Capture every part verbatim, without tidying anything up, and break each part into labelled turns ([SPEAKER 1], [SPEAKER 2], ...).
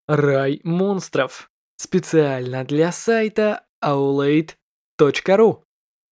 [SPEAKER 1] Рай монстров. Специально для сайта аулейт точка ру.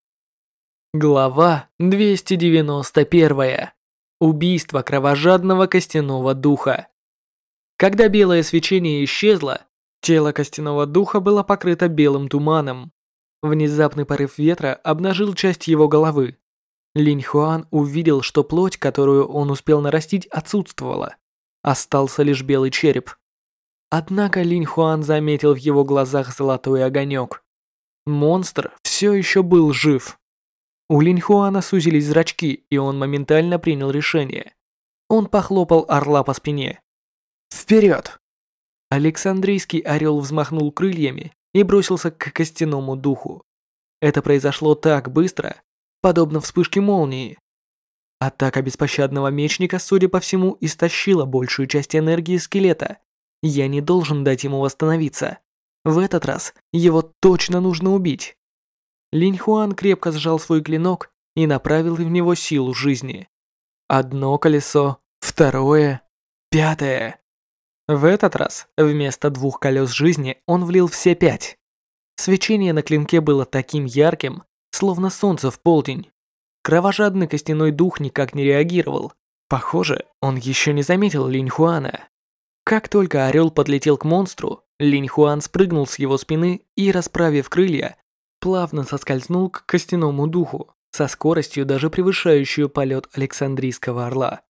[SPEAKER 1] Глава двести девяносто первая. Убийство кровожадного костяного духа. Когда белое свечение исчезло, тело костяного духа было покрыто белым туманом. Внезапный порыв ветра обнажил часть его головы. Линь Хуан увидел, что плоть, которую он успел нарастить, отсутствовала. Остался лишь белый череп. Однако Линь Хуан заметил в его глазах золотой огонек. Монстр все еще был жив. У Линь Хуана сузились зрачки, и он моментально принял решение. Он похлопал орла по спине. «Вперед!» Александрийский орел взмахнул крыльями и бросился к костяному духу. Это произошло так быстро, подобно вспышке молнии. Атака беспощадного мечника, судя по всему, истощила большую часть энергии скелета. Я не должен дать ему восстановиться. В этот раз его точно нужно убить. Линь Хуан крепко сжал свой клинок и направил в него силу жизни. Одно колесо, второе, пятое. В этот раз вместо двух колес жизни он влил все пять. Свечение на клинке было таким ярким, словно солнце в полдень. Кровожадный костяной дух никак не реагировал. Похоже, он еще не заметил Линь Хуана. Как только орел подлетел к монстру, Линь Хуан спрыгнул с его спины и, расправив крылья, плавно соскользнул к костяному духу, со скоростью, даже превышающую полет Александрийского орла.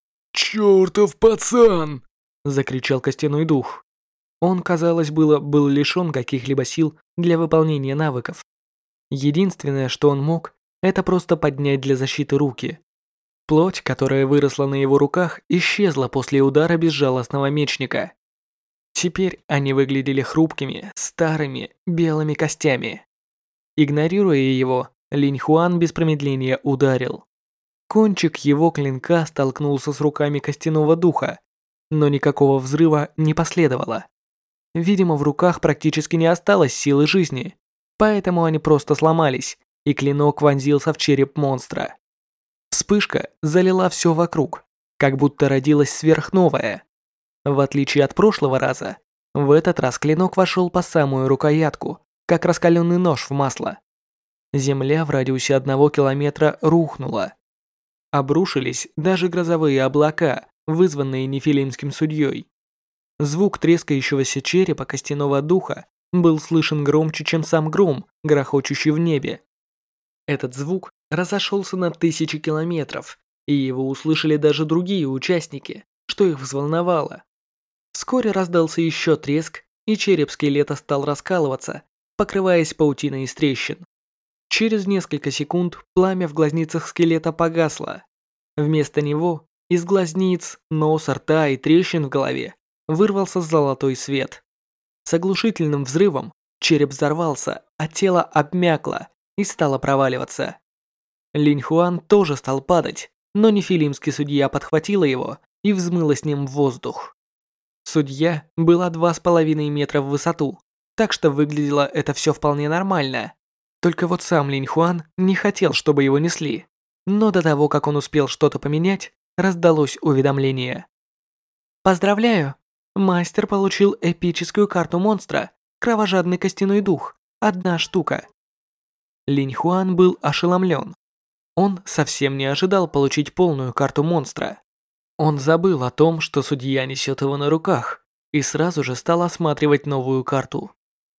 [SPEAKER 2] «Чертов пацан!» –
[SPEAKER 1] закричал костяной дух. Он, казалось было, был лишен каких-либо сил для выполнения навыков. Единственное, что он мог, это просто поднять для защиты руки. Плоть, которая выросла на его руках, исчезла после удара безжалостного мечника. Теперь они выглядели хрупкими, старыми, белыми костями. Игнорируя его, Линь Хуан без промедления ударил. Кончик его клинка столкнулся с руками костяного духа, но никакого взрыва не последовало. Видимо, в руках практически не осталось силы жизни, поэтому они просто сломались, и клинок вонзился в череп монстра. Вспышка залила все вокруг, как будто родилась сверхновая. В отличие от прошлого раза, в этот раз клинок вошел по самую рукоятку, как раскаленный нож в масло. Земля в радиусе одного километра рухнула. Обрушились даже грозовые облака, вызванные нефилимским судьей. Звук трескающегося черепа костяного духа был слышен громче, чем сам гром, грохочущий в небе. Этот звук разошелся на тысячи километров, и его услышали даже другие участники, что их взволновало. Вскоре раздался еще треск, и череп скелета стал раскалываться, покрываясь паутиной из трещин. Через несколько секунд пламя в глазницах скелета погасло. Вместо него из глазниц, носа, рта и трещин в голове вырвался золотой свет. С оглушительным взрывом череп взорвался, а тело обмякло и стало проваливаться. Линь Хуан тоже стал падать, но нефилимский судья подхватила его и взмыла с ним в воздух. Судья была два с половиной метра в высоту, так что выглядело это все вполне нормально. Только вот сам Линь Хуан не хотел, чтобы его несли. Но до того, как он успел что-то поменять, раздалось уведомление. «Поздравляю! Мастер получил эпическую карту монстра, кровожадный костяной дух, одна штука». Линь Хуан был ошеломлен. Он совсем не ожидал получить полную карту монстра. Он забыл о том, что судья несет его на руках, и сразу же стал осматривать новую карту.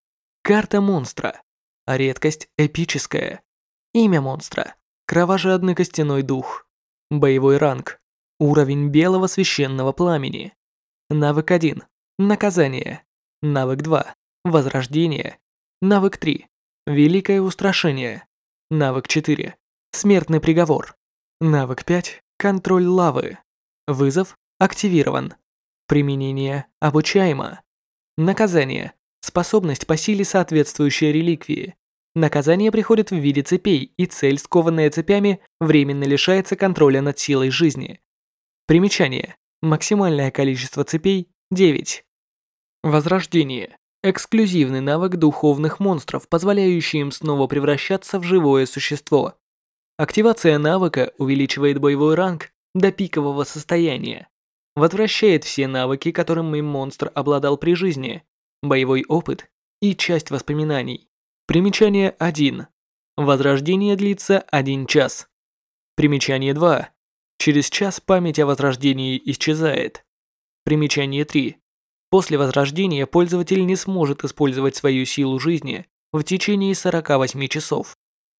[SPEAKER 1] Карта монстра. Редкость эпическая. Имя монстра. Кровожадный костяной дух. Боевой ранг. Уровень белого священного пламени. Навык один. Наказание. Навык два. Возрождение. Навык три. Великое устрашение. Навык четыре. Смертный приговор. Навык пять. Контроль лавы. Вызов активирован. Применение обучаемо. Наказание. Способность по силе, соответствующая реликвии. Наказание приходит в виде цепей, и цель, скованная цепями, временно лишается контроля над силой жизни. Примечание. Максимальное количество цепей – девять. Возрождение. Эксклюзивный навык духовных монстров, позволяющий им снова превращаться в живое существо. Активация навыка увеличивает боевой ранг до пикового состояния. возвращает все навыки, которыми монстр обладал при жизни, боевой опыт и часть воспоминаний. Примечание один. Возрождение длится один час. Примечание два. Через час память о возрождении исчезает. Примечание три. После возрождения пользователь не сможет использовать свою силу жизни в течение сорока восьми часов.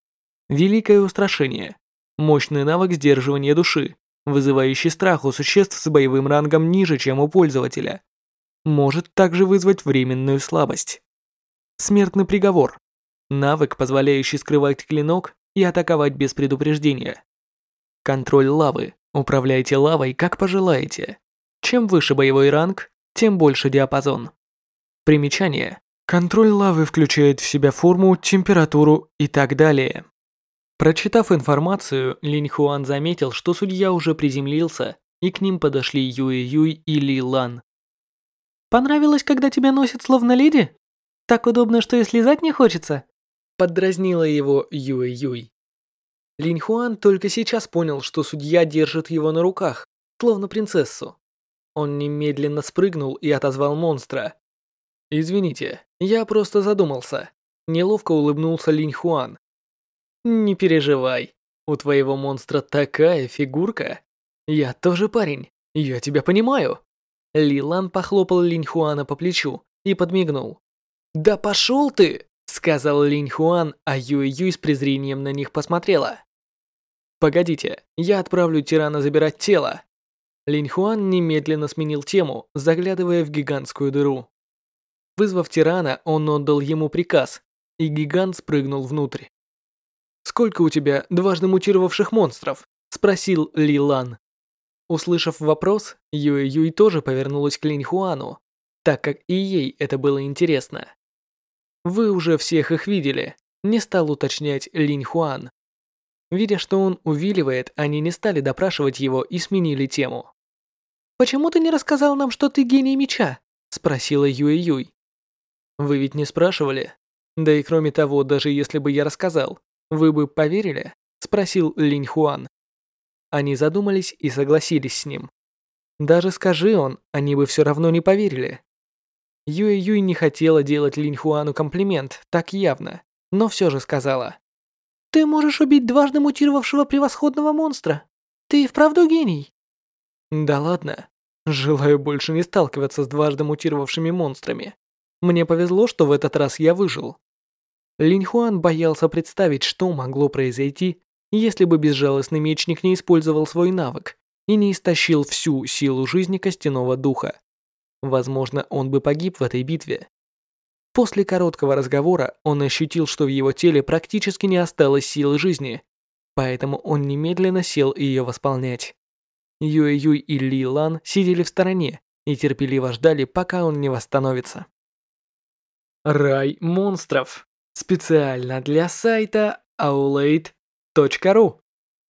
[SPEAKER 1] Великое устрашение. Мощный навык сдерживания души, вызывающий страх у существ с боевым рангом ниже, чем у пользователя. Может также вызвать временную слабость. Смертный приговор. Навык, позволяющий скрывать клинок и атаковать без предупреждения. Контроль лавы. Управляйте лавой, как пожелаете. Чем выше боевой ранг, тем больше диапазон. Примечание. Контроль лавы включает в себя форму, температуру и так далее. Прочитав информацию, Линь Хуан заметил, что судья уже приземлился, и к ним подошли Юэ Юй и Ли Лан. «Понравилось, когда тебя носят словно леди? Так удобно, что и слезать не хочется?» Поддразнила его Юэ Юй. Линь Хуан только сейчас понял, что судья держит его на руках, словно принцессу. Он немедленно спрыгнул и отозвал монстра. «Извините, я просто задумался». Неловко улыбнулся Линь Хуан. «Не переживай, у твоего монстра такая фигурка. Я тоже парень, я тебя понимаю». Ли Лан похлопал Линь Хуана по плечу и подмигнул. «Да пошел ты!» — сказал Линь Хуан, а Юэ Юй с презрением на них посмотрела. «Погодите, я отправлю тирана забирать тело». Линь Хуан немедленно сменил тему, заглядывая в гигантскую дыру. Вызвав тирана, он отдал ему приказ, и гигант спрыгнул внутрь. «Сколько у тебя дважды мутировавших монстров?» — спросил Ли Лан. Услышав вопрос, Юэ Юй тоже повернулась к Линь Хуану, так как и ей это было интересно. «Вы уже всех их видели», — не стал уточнять Линь Хуан. Видя, что он увиливает, они не стали допрашивать его и сменили тему. «Почему ты не рассказал нам, что ты гений меча?» — спросила Юэ Юй. «Вы ведь не спрашивали? Да и кроме того, даже если бы я рассказал, вы бы поверили?» — спросил Линь Хуан. Они задумались и согласились с ним. Даже скажи он, они бы все равно не поверили. Юэ Юй не хотела делать Линь Хуану комплимент так явно, но все же сказала. «Ты можешь убить дважды мутировавшего превосходного монстра. Ты и вправду гений?» «Да ладно. Желаю больше не сталкиваться с дважды мутировавшими монстрами. Мне повезло, что в этот раз я выжил». Линь Хуан боялся представить, что могло произойти, если бы безжалостный мечник не использовал свой навык и не истощил всю силу жизни костяного духа. Возможно, он бы погиб в этой битве. После короткого разговора он ощутил, что в его теле практически не осталось силы жизни, поэтому он немедленно сел ее восполнять. Юэ Юй и Ли Лан сидели в стороне и терпеливо ждали, пока он не восстановится. Рай монстров. Специально для сайта аулейт точка ру.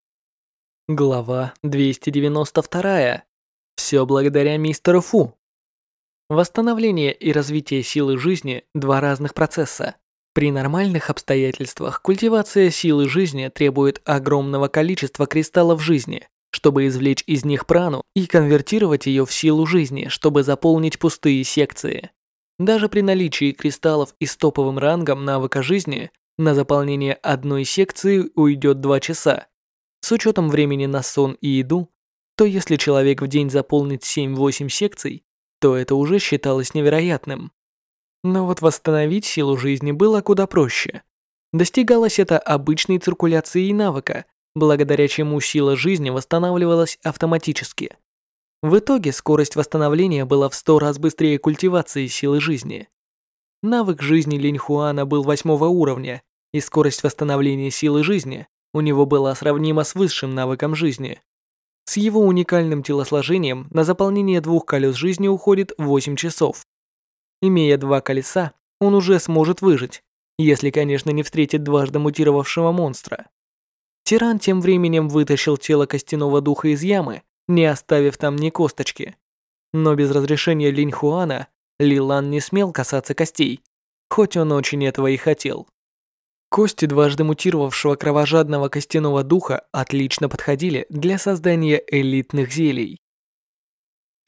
[SPEAKER 1] Глава двести девяносто два. Все благодаря мистеру Фу. Восстановление и развитие силы жизни – два разных процесса. При нормальных обстоятельствах культивация силы жизни требует огромного количества кристаллов жизни, чтобы извлечь из них прану и конвертировать ее в силу жизни, чтобы заполнить пустые секции. Даже при наличии кристаллов и с топовым рангом навыка жизни на заполнение одной секции уйдет два часа. С учетом времени на сон и еду, то если человек в день заполнит семь-восемь секций, то это уже считалось невероятным. Но вот восстановить силу жизни было куда проще. Достигалось это обычной циркуляцией навыка, благодаря чему сила жизни восстанавливалась автоматически. В итоге скорость восстановления была в сто раз быстрее культивации силы жизни. Навык жизни Линь Хуана был восьмого уровня, и скорость восстановления силы жизни у него была сравнима с высшим навыком жизни. С его уникальным телосложением на заполнение двух колес жизни уходит восемь часов. Имея два колеса, он уже сможет выжить, если, конечно, не встретит дважды мутировавшего монстра. Тиран тем временем вытащил тело костяного духа из ямы, не оставив там ни косточки. Но без разрешения Линь Хуана Ли Лан не смел касаться костей, хоть он очень этого и хотел. Кости дважды мутировавшего кровожадного костяного духа отлично подходили для создания элитных зелий.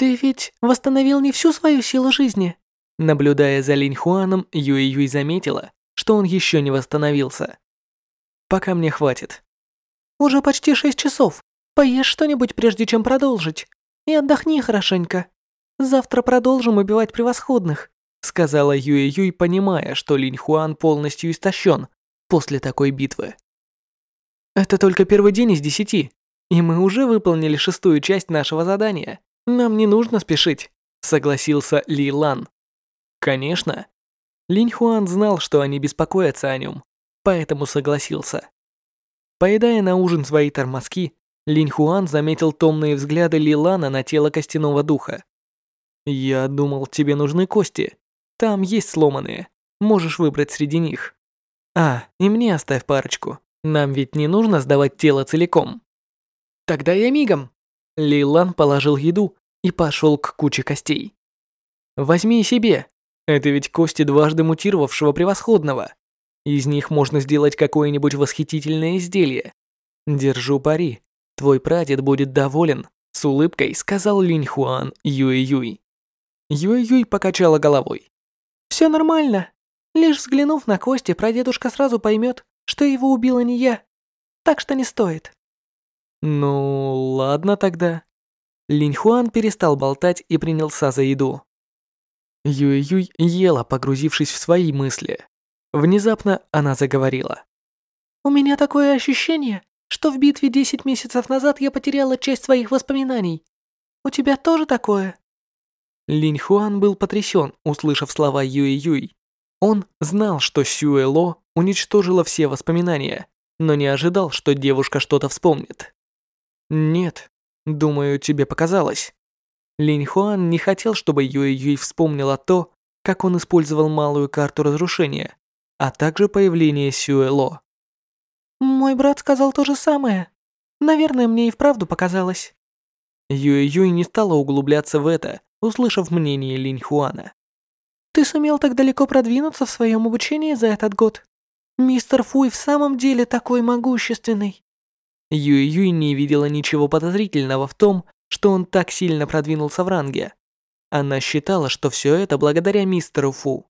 [SPEAKER 1] «Ты ведь восстановил не всю свою силу жизни?» Наблюдая за Линь Хуаном, Юй Юй заметила, что он еще не восстановился. «Пока мне хватит». «Уже почти шесть часов. Поешь что-нибудь, прежде чем продолжить. И отдохни хорошенько. Завтра продолжим убивать превосходных», сказала Юй Юй, понимая, что Линь Хуан полностью истощен после такой битвы. «Это только первый день из десяти, и мы уже выполнили шестую часть нашего задания. Нам не нужно спешить», согласился Ли Лан. Конечно. Линь Хуан знал, что они беспокоятся о нем, поэтому согласился. Поедая на ужин свои тормозки, Линь Хуан заметил томные взгляды Ли Лана на тело костяного духа. «Я думал, тебе нужны кости. Там есть сломанные. Можешь выбрать среди них. А, и мне оставь парочку. Нам ведь не нужно сдавать тело целиком». «Тогда я мигом». Ли Лан положил еду и пошел к куче костей. «Возьми себе. Это ведь кости дважды мутировавшего превосходного. Из них можно сделать какое-нибудь восхитительное изделие. Держу пари. Твой прадед будет доволен», с улыбкой сказал Линь Хуан Юй Юй. Юй Юй покачала головой. «Все нормально. Лишь взглянув на кости, прадедушка сразу поймет, что его убила не я. Так что не стоит». «Ну, ладно тогда». Линь Хуан перестал болтать и принялся за еду. Юй Юй ела, погрузившись в свои мысли. Внезапно она заговорила. «У меня такое ощущение, что в битве десять месяцев назад я потеряла часть своих воспоминаний. У тебя тоже такое?» Линь Хуан был потрясен, услышав слова Юй Юй. Он знал, что Сюэ Ло уничтожила все воспоминания, но не ожидал, что девушка что-то вспомнит. «Нет, думаю, тебе показалось». Линь Хуан не хотел, чтобы Юй Юй вспомнила то, как он использовал малую карту разрушения, а также появление Сюэ Ло. «Мой брат сказал то же самое. Наверное, мне и вправду показалось». Юй Юй не стала углубляться в это, услышав мнение Линь Хуана. «Ты сумел так далеко продвинуться в своем обучении за этот год. Мистер Фуй в самом деле такой могущественный». Юй Юй не видела ничего подозрительного в том, что он так сильно продвинулся в ранге. Она считала, что все это благодаря мистеру Фу.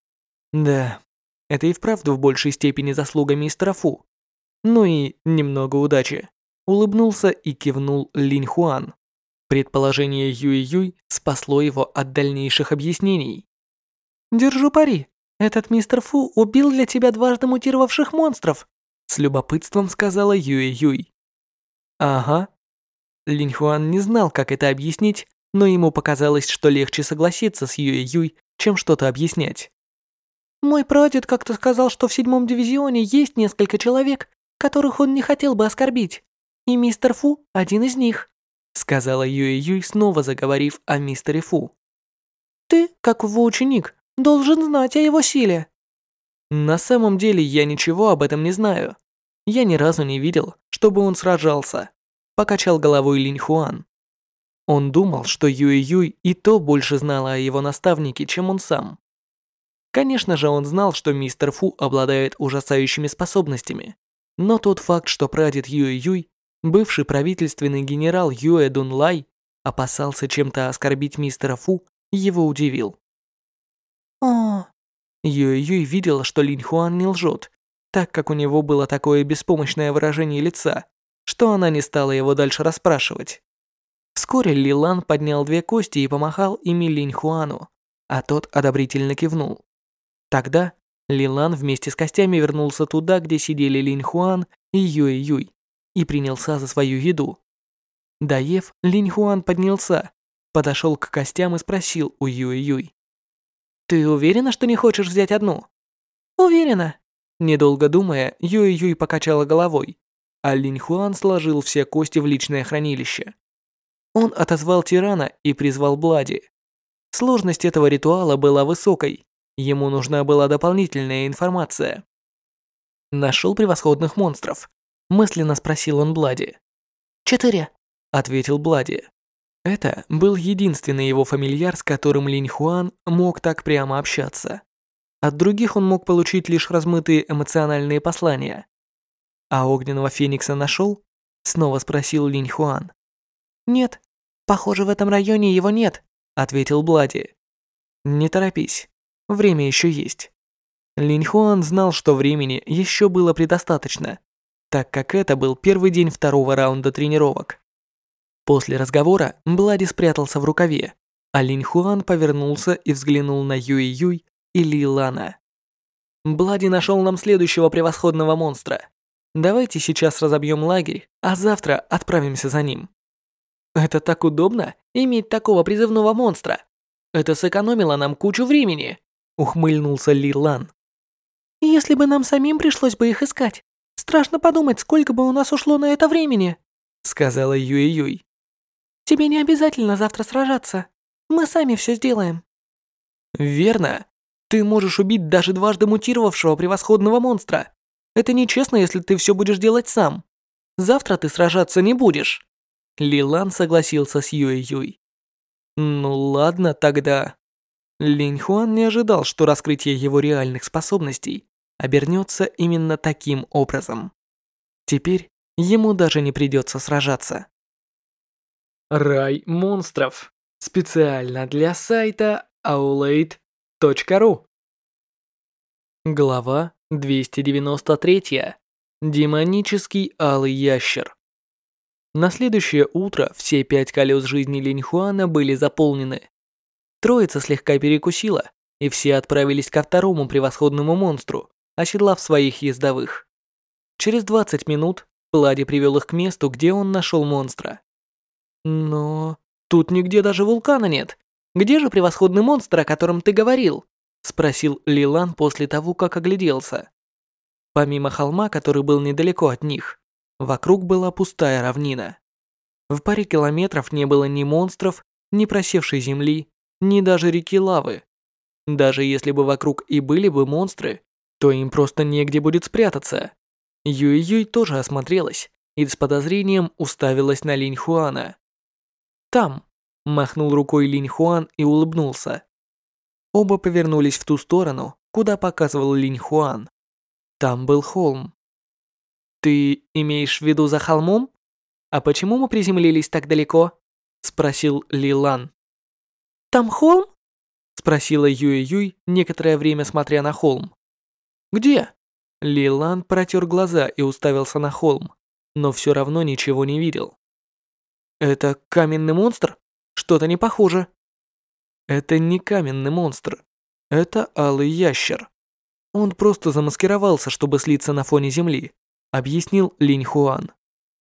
[SPEAKER 1] Да, это и вправду в большей степени заслуга мистера Фу. Ну и немного удачи. Улыбнулся и кивнул Линь Хуан. Предположение Юй Юй спасло его от дальнейших объяснений. «Держу пари. Этот мистер Фу убил для тебя дважды мутировавших монстров», с любопытством сказала Юй Юй. «Ага». Линь Хуан не знал, как это объяснить, но ему показалось, что легче согласиться с Юй Юй, чем что-то объяснять. «Мой прадед как-то сказал, что в седьмом дивизионе есть несколько человек, которых он не хотел бы оскорбить, и мистер Фу один из них», сказала Юй Юй, снова заговорив о мистере Фу. «Ты, как его ученик, должен знать о его силе». «На самом деле я ничего об этом не знаю. Я ни разу не видел, чтобы он сражался», покачал головой Линь Хуан. Он думал, что Юй Юй и то больше знала о его наставнике, чем он сам. Конечно же, он знал, что мистер Фу обладает ужасающими способностями, но тот факт, что прадед Юй Юй, бывший правительственный генерал Юэ Дун Лай, опасался чем-то оскорбить мистера Фу, его удивил. О, Юй Юй видела, что Линь Хуан не лжет, так как у него было такое беспомощное выражение лица, что она не стала его дальше расспрашивать. Вскоре Ли Лан поднял две кости и помахал ими Линь Хуану, а тот одобрительно кивнул. Тогда Ли Лан вместе с костями вернулся туда, где сидели Линь Хуан и Юй Юй, и принялся за свою еду. Доев, Линь Хуан поднялся, подошел к костям и спросил у Юй Юй. «Ты уверена, что не хочешь взять одну?» «Уверена». Недолго думая, Юй Юй покачала головой, а Линь Хуан сложил все кости в личное хранилище. Он отозвал тирана и призвал Блади. Сложность этого ритуала была высокой, ему нужна была дополнительная информация. «Нашел превосходных монстров?» мысленно спросил он Блади. «Четыре», ответил Блади. Это был единственный его фамильяр, с которым Линь Хуан мог так прямо общаться. От других он мог получить лишь размытые эмоциональные послания. «А огненного феникса нашел?» снова спросил Линь Хуан. «Нет, «Похоже, в этом районе его нет», — ответил Блади. «Не торопись, время еще есть». Линь Хуан знал, что времени еще было предостаточно, так как это был первый день второго раунда тренировок. После разговора Блади спрятался в рукаве, а Линь Хуан повернулся и взглянул на Юй Юй и Ли Лана. «Блади нашел нам следующего превосходного монстра. Давайте сейчас разобьем лагерь, а завтра отправимся за ним». «Это так удобно, иметь такого призывного монстра. Это сэкономило нам кучу времени», — ухмыльнулся Ли Лан. «Если бы нам самим пришлось бы их искать, страшно подумать, сколько бы у нас ушло на это времени», — сказала Юй Юй. «Тебе не обязательно завтра сражаться. Мы сами все сделаем». «Верно. Ты можешь убить даже дважды мутировавшего превосходного монстра. Это нечестно, если ты все будешь делать сам. Завтра ты сражаться не будешь». Ли Лан согласился с Юй Юй. «Ну ладно тогда». Линь Хуан не ожидал, что раскрытие его реальных способностей обернется именно таким образом. Теперь ему даже не придется сражаться. Рай монстров. Специально для сайта аулейт точка ру. Глава двести девяносто три. Демонический алый ящер. На следующее утро все пять колес жизни Линь Хуана были заполнены. Троица слегка перекусила, и все отправились ко второму превосходному монстру, оседлав своих ездовых. Через двадцать минут Блади привел их к месту, где он нашел монстра. «Но тут нигде даже вулкана нет. Где же превосходный монстр, о котором ты говорил?» — спросил Ли Лан после того, как огляделся. Помимо холма, который был недалеко от них, вокруг была пустая равнина. В паре километров не было ни монстров, ни просевшей земли, ни даже реки лавы. Даже если бы вокруг и были бы монстры, то им просто негде будет спрятаться. Юй Юй тоже осмотрелась и с подозрением уставилась на Линь Хуана. «Там», — махнул рукой Линь Хуан и улыбнулся. Оба повернулись в ту сторону, куда показывал Линь Хуан. Там был холм. «Ты имеешь в виду за холмом? А почему мы приземлились так далеко?» — спросил Ли Лан. «Там холм?» — спросила Юй Юй, некоторое время смотря на холм. «Где?» Ли Лан протер глаза и уставился на холм, но все равно ничего не видел. «Это каменный монстр? Что-то не похоже». «Это не каменный монстр. Это алый ящер. Он просто замаскировался, чтобы слиться на фоне земли», — объяснил Линь Хуан.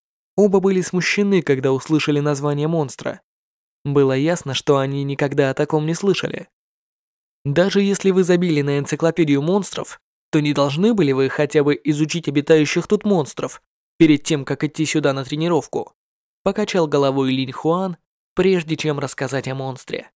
[SPEAKER 1] Оба были смущены, когда услышали название монстра. Было ясно, что они никогда о таком не слышали. Даже если вы забили на энциклопедию монстров, то не должны были вы хотя бы изучить обитающих тут монстров перед тем, как идти сюда на тренировку? Покачал головой Линь Хуан, прежде чем рассказать о монстре.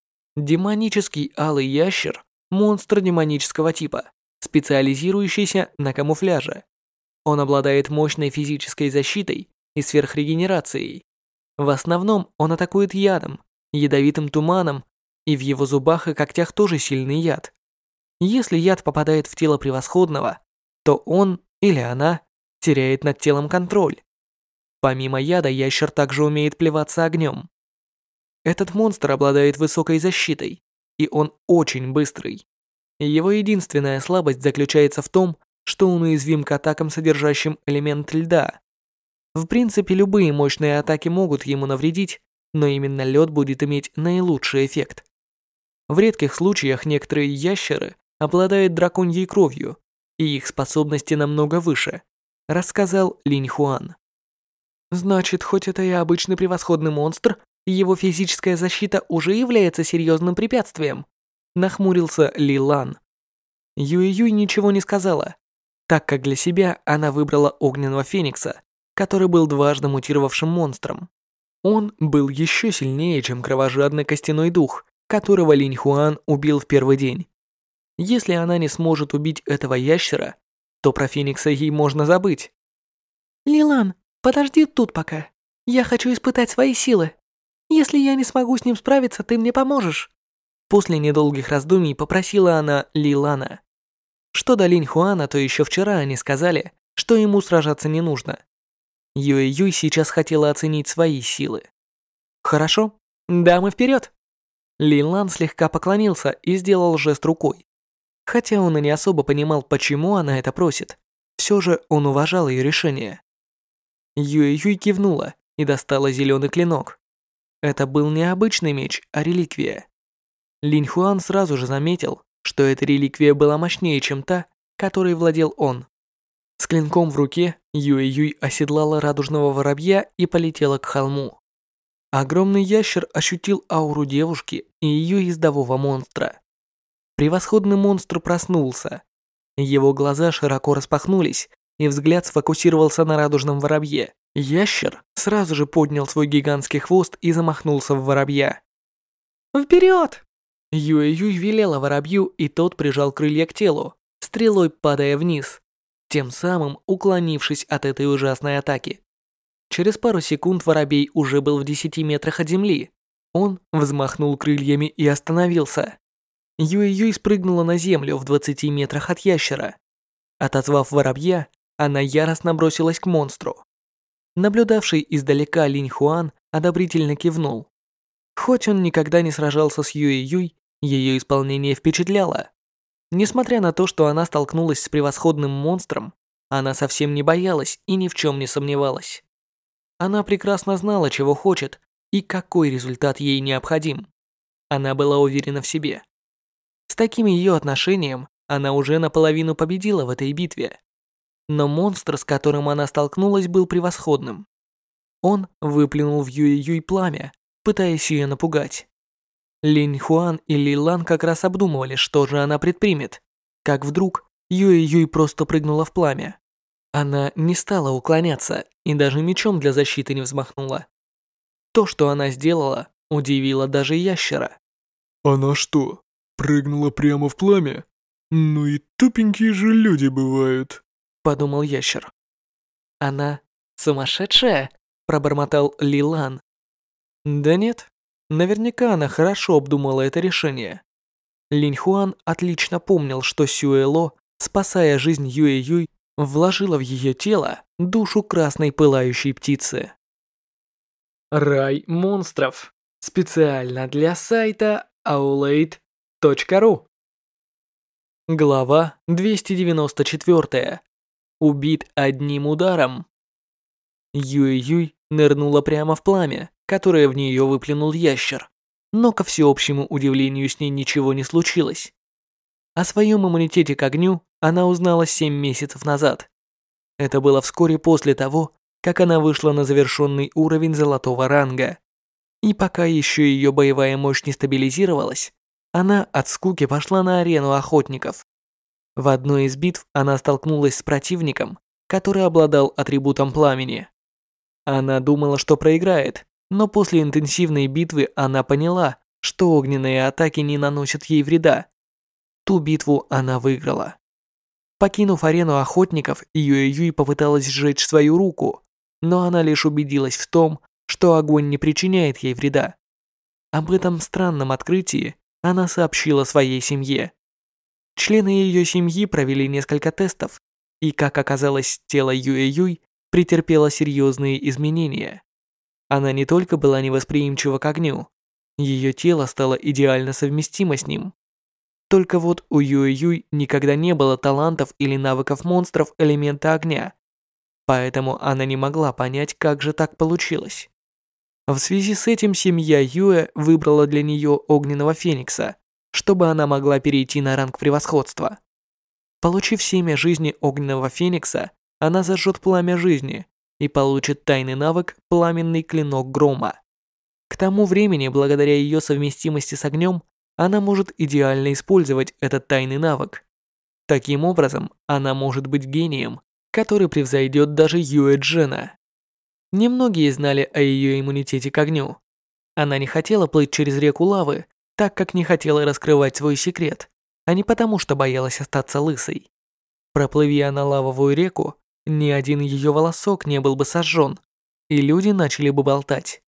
[SPEAKER 1] Демонический алый ящер – монстр демонического типа, специализирующийся на камуфляже. Он обладает мощной физической защитой и сверхрегенерацией. В основном он атакует ядом, ядовитым туманом, и в его зубах и когтях тоже сильный яд. Если яд попадает в тело превосходного, то он или она теряет над телом контроль. Помимо яда, ящер также умеет плеваться огнем. Этот монстр обладает высокой защитой, и он очень быстрый. Его единственная слабость заключается в том, что он уязвим к атакам, содержащим элемент льда. В принципе, любые мощные атаки могут ему навредить, но именно лед будет иметь наилучший эффект. В редких случаях некоторые ящеры обладают драконьей кровью, и их способности намного выше, рассказал Линь Хуан. Значит, хоть это и обычный превосходный монстр, его физическая защита уже является серьезным препятствием, нахмурился Ли Лан. Юй Юй ничего не сказала, так как для себя она выбрала огненного феникса, который был дважды мутировавшим монстром. Он был еще сильнее, чем кровожадный костяной дух, которого Линь Хуан убил в первый день. Если она не сможет убить этого ящера, то про феникса ей можно забыть. «Ли Лан, подожди тут пока. Я хочу испытать свои силы. Если я не смогу с ним справиться, ты мне поможешь». После недолгих раздумий попросила она Ли Лана. Что до Линь Хуана, то еще вчера они сказали, что ему сражаться не нужно. Юй Юй сейчас хотела оценить свои силы. Хорошо, дамы вперед! Лилан слегка поклонился и сделал жест рукой. Хотя он и не особо понимал, почему она это просит, все же он уважал ее решение. Юэ-Юй кивнула и достала зеленый клинок. Это был не обычный меч, а реликвия. Линь Хуан сразу же заметил, что эта реликвия была мощнее, чем та, которой владел он. С клинком в руке Юэ-Юй оседлала радужного воробья и полетела к холму. Огромный ящер ощутил ауру девушки и ее ездового монстра. Превосходный монстр проснулся. Его глаза широко распахнулись, и взгляд сфокусировался на радужном воробье. Ящер сразу же поднял свой гигантский хвост и замахнулся в воробья. «Вперед!» Юэ-Юй велела воробью, и тот прижал крылья к телу, стрелой падая вниз, тем самым уклонившись от этой ужасной атаки. Через пару секунд воробей уже был в десяти метрах от земли. Он взмахнул крыльями и остановился. Юэ-Юй спрыгнула на землю в двадцати метрах от ящера. Отозвав воробья, она яростно бросилась к монстру. Наблюдавший издалека Линь Хуан одобрительно кивнул. Хоть он никогда не сражался с Юэ-Юй, ее исполнение впечатляло. Несмотря на то, что она столкнулась с превосходным монстром, она совсем не боялась и ни в чем не сомневалась. Она прекрасно знала, чего хочет и какой результат ей необходим. Она была уверена в себе. С таким ее отношением она уже наполовину победила в этой битве. Но монстр, с которым она столкнулась, был превосходным. Он выплюнул в Юэ-Юй пламя, пытаясь ее напугать. Линь Хуан и Ли Лан как раз обдумывали, что же она предпримет, как вдруг Юэ-Юй просто прыгнула в пламя. Она не стала уклоняться и даже мечом для защиты не взмахнула. То, что она сделала, удивило даже ящера.
[SPEAKER 2] Она что, прыгнула прямо в пламя? Ну и тупенькие же люди бывают,
[SPEAKER 1] подумал ящер. Она сумасшедшая? Пробормотал Ли Лан. Да нет, наверняка она хорошо обдумала это решение. Линь Хуан отлично помнил, что Сюэ Ло, спасая жизнь Юэ-Юй, вложила в ее тело душу красной пылающей птицы. Рай монстров. Специально для сайта аулейт точка ру. Глава двести девяносто четыре. Убит одним ударом. Юэ-Юй нырнула прямо в пламя, которое в нее выплюнул ящер, но ко всеобщему удивлению с ней ничего не случилось. О своем иммунитете к огню она узнала семь месяцев назад. Это было вскоре после того, как она вышла на завершенный уровень золотого ранга. И пока еще ее боевая мощь не стабилизировалась, она от скуки пошла на арену охотников. В одной из битв она столкнулась с противником, который обладал атрибутом пламени. Она думала, что проиграет, но после интенсивной битвы она поняла, что огненные атаки не наносят ей вреда. Ту битву она выиграла. Покинув арену охотников, Юэ-Юй попыталась сжечь свою руку, но она лишь убедилась в том, что огонь не причиняет ей вреда. Об этом странном открытии она сообщила своей семье. Члены ее семьи провели несколько тестов, и, как оказалось, тело Юэ-Юй претерпело серьезные изменения. Она не только была невосприимчива к огню, ее тело стало идеально совместимо с ним. Только вот у Юэ-Юй никогда не было талантов или навыков монстров элемента огня, поэтому она не могла понять, как же так получилось. В связи с этим семья Юэ выбрала для нее огненного феникса, чтобы она могла перейти на ранг превосходства. Получив семя жизни огненного феникса, она зажжет пламя жизни и получит тайный навык «Пламенный клинок грома». К тому времени, благодаря ее совместимости с огнем, она может идеально использовать этот тайный навык. Таким образом, она может быть гением, который превзойдет даже Юэ Джена. Немногие знали о ее иммунитете к огню. Она не хотела плыть через реку лавы, так как не хотела раскрывать свой секрет, а не потому, что боялась остаться лысой. Проплыви она лавовую реку, ни один ее волосок не был бы сожжен, и люди начали бы болтать.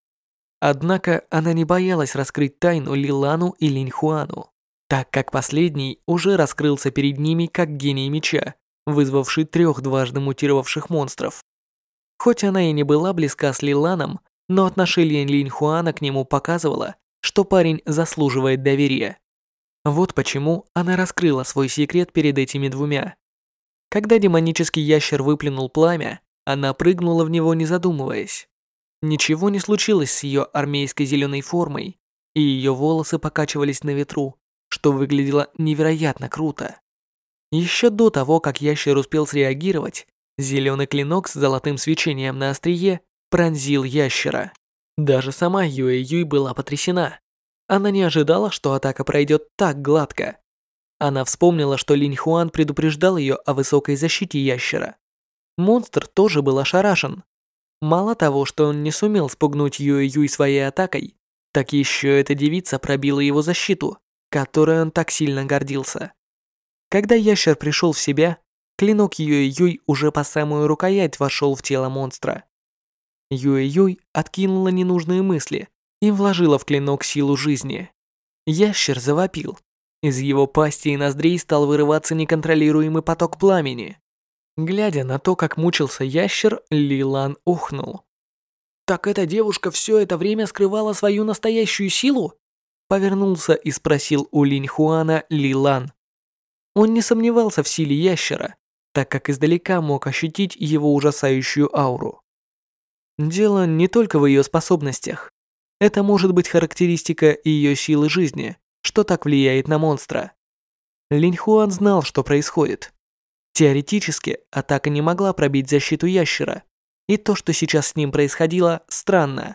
[SPEAKER 1] Однако она не боялась раскрыть тайну Ли Лану и Линь Хуану, так как последний уже раскрылся перед ними как гений меча, вызвавший трех дважды мутировавших монстров. Хоть она и не была близка с Ли Ланом, но отношение Линьхуана к нему показывало, что парень заслуживает доверия. Вот почему она раскрыла свой секрет перед этими двумя. Когда демонический ящер выплюнул пламя, она прыгнула в него, не задумываясь. Ничего не случилось с ее армейской зеленой формой, и ее волосы покачивались на ветру, что выглядело невероятно круто. Еще до того, как ящер успел среагировать, зеленый клинок с золотым свечением на острие пронзил ящера. Даже сама Юэ Юй была потрясена. Она не ожидала, что атака пройдет так гладко. Она вспомнила, что Линьхуан предупреждал ее о высокой защите ящера. Монстр тоже был ошарашен. Мало того, что он не сумел спугнуть Юэ Юй своей атакой, так еще эта девица пробила его защиту, которой он так сильно гордился. Когда ящер пришел в себя, клинок Юэ Юй уже по самую рукоять вошел в тело монстра. Юэ Юй откинула ненужные мысли и вложила в клинок силу жизни. Ящер завопил. Из его пасти и ноздрей стал вырываться неконтролируемый поток пламени. Глядя на то, как мучился ящер, Ли Лан ухнул. «Так эта девушка все это время скрывала свою настоящую силу?» Повернулся и спросил у Линьхуана Ли Лан. Он не сомневался в силе ящера, так как издалека мог ощутить его ужасающую ауру. Дело не только в ее способностях. Это может быть характеристика ее силы жизни, что так влияет на монстра. Линьхуан знал, что происходит. Теоретически, атака не могла пробить защиту ящера, и то, что сейчас с ним происходило, странно.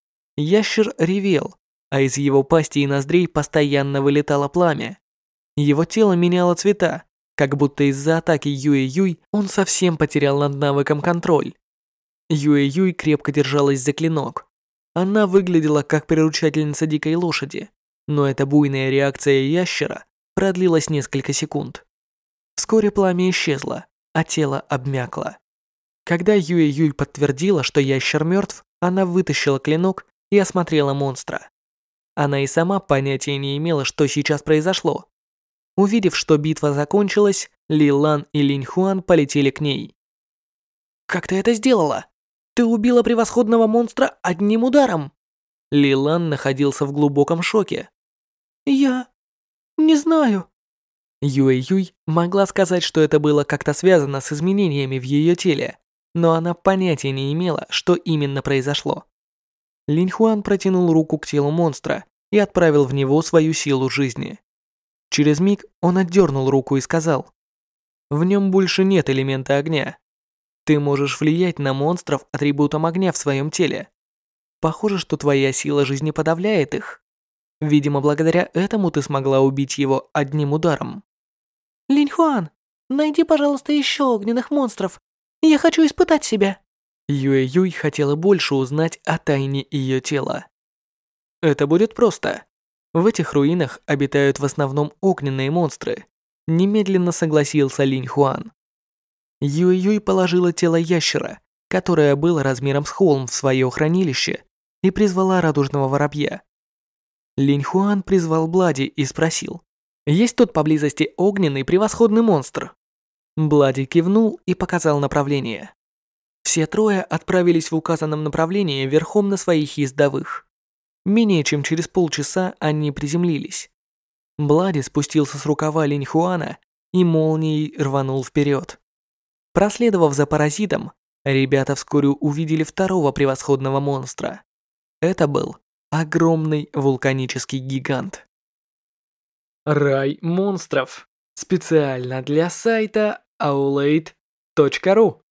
[SPEAKER 1] Ящер ревел, а из его пасти и ноздрей постоянно вылетало пламя. Его тело меняло цвета, как будто из-за атаки Юэ Юй он совсем потерял над навыком контроль. Юэ Юй крепко держалась за клинок. Она выглядела как приручательница дикой лошади, но эта буйная реакция ящера продлилась несколько секунд. Вскоре пламя исчезло, а тело обмякло. Когда Юэ Юй подтвердила, что ящер мертв, она вытащила клинок и осмотрела монстра. Она и сама понятия не имела, что сейчас произошло. Увидев, что битва закончилась, Ли Лан и Линьхуан полетели к ней. «Как ты это сделала? Ты убила превосходного монстра одним ударом!» Ли Лан находился в глубоком шоке. «Я... не знаю». Юэ Юй могла сказать, что это было как-то связано с изменениями в ее теле, но она понятия не имела, что именно произошло. Линьхуан протянул руку к телу монстра и отправил в него свою силу жизни. Через миг он отдернул руку и сказал: «В нем больше нет элемента огня. Ты можешь влиять на монстров атрибутом огня в своем теле. Похоже, что твоя сила жизни подавляет их. Видимо, благодаря этому ты смогла убить его одним ударом». «Линьхуан, найди, пожалуйста, еще огненных монстров. Я хочу испытать себя». Юэ Юй хотела больше узнать о тайне ее тела. «Это будет просто. В этих руинах обитают в основном огненные монстры», немедленно согласился Линьхуан. Юэ Юй положила тело ящера, которое было размером с холм, в свое хранилище, и призвала радужного воробья. Линьхуан призвал Блади и спросил: «Есть тут поблизости огненный превосходный монстр?» Блади кивнул и показал направление. Все трое отправились в указанном направлении верхом на своих ездовых. Менее чем через полчаса они приземлились. Блади спустился с рукава Линьхуана и молнией рванул вперед. Проследовав за паразитом, ребята вскоре увидели второго превосходного монстра. Это был огромный вулканический гигант. Рай монстров. Специально для сайта аулейт точка ру.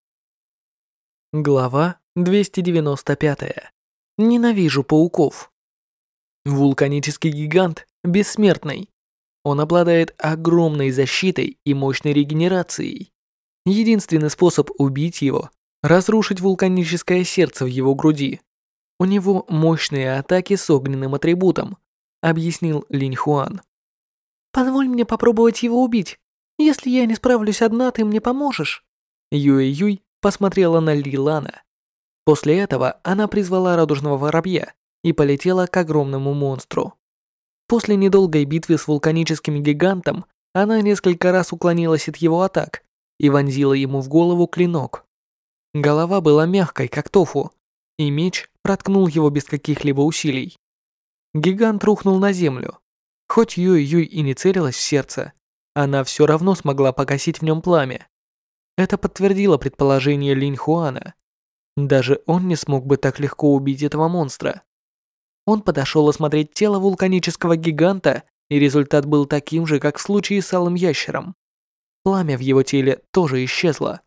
[SPEAKER 1] Глава двести девяносто пять. Ненавижу пауков. Вулканический гигант бессмертный. Он обладает огромной защитой и мощной регенерацией. Единственный способ убить его – разрушить вулканическое сердце в его груди. У него мощные атаки с огненным атрибутом, объяснил Линьхуан. «Позволь мне попробовать его убить. Если я не справлюсь одна, ты мне поможешь». Юэ Юй посмотрела на Ли Лана. После этого она призвала радужного воробья и полетела к огромному монстру. После недолгой битвы с вулканическим гигантом она несколько раз уклонилась от его атак и вонзила ему в голову клинок. Голова была мягкой, как тофу, и меч проткнул его без каких-либо усилий. Гигант рухнул на землю. Хоть Юй-Юй и не целилась в сердце, она все равно смогла погасить в нем пламя. Это подтвердило предположение Линь Хуана. Даже он не смог бы так легко убить этого монстра. Он подошел осмотреть тело вулканического гиганта, и результат был таким же, как в случае с алым ящером. Пламя в его теле тоже исчезло.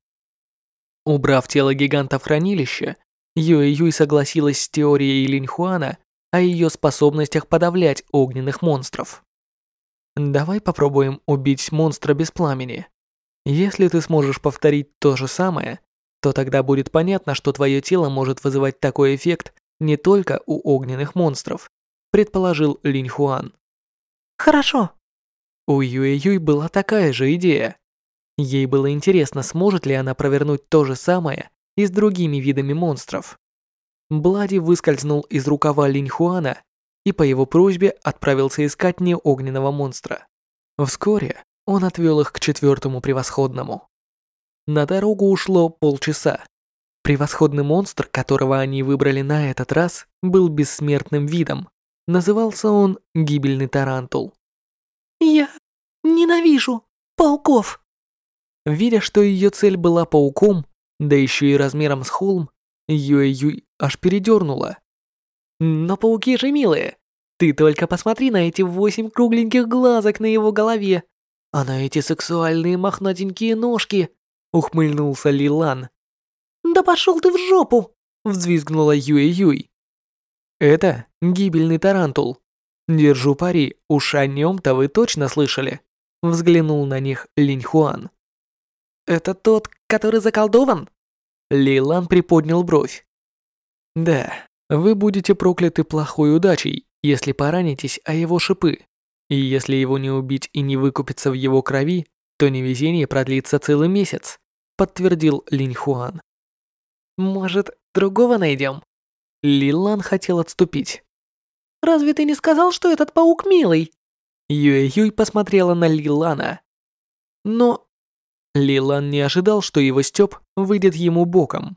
[SPEAKER 1] Убрав тело гиганта в хранилище, Юэ-Юй согласилась с теорией Линь Хуана о ее способностях подавлять огненных монстров. Давай попробуем убить монстра без пламени. Если ты сможешь повторить то же самое, то тогда будет понятно, что твое тело может вызывать такой эффект не только у огненных монстров, предположил Линь Хуан. Хорошо. У Юэ-Юй была такая же идея. Ей было интересно, сможет ли она провернуть то же самое и с другими видами монстров. Блади выскользнул из рукава Линь Хуана и по его просьбе отправился искать неогненного монстра. Вскоре он отвел их к четвертому превосходному. На дорогу ушло полчаса. Превосходный монстр, которого они выбрали на этот раз, был бессмертным видом. Назывался он Гибельный Тарантул. «Я ненавижу пауков!» Видя, что ее цель была пауком, да еще и размером с холм, Юэ-Юй аж передернула. «Но пауки же милые! Ты только посмотри на эти восемь кругленьких глазок на его голове, а на эти сексуальные мохнатенькие ножки!» ухмыльнулся Ли Лан. «Да пошел ты в жопу!» взвизгнула Юэ-Юй. «Это гибельный тарантул. Держу пари, уж о нем-то вы точно слышали», взглянул на них Линь Хуан. «Это тот, который заколдован?» Ли Лан приподнял бровь. «Да, вы будете прокляты плохой удачей, если поранитесь о его шипы. И если его не убить и не выкупиться в его крови, то невезение продлится целый месяц», подтвердил Линь Хуан. «Может, другого найдем?» Ли Лан хотел отступить. «Разве ты не сказал, что этот паук милый?» Юэ-Юй посмотрела на Ли Лана. Но Ли Лан не ожидал, что его стёб выйдет ему боком.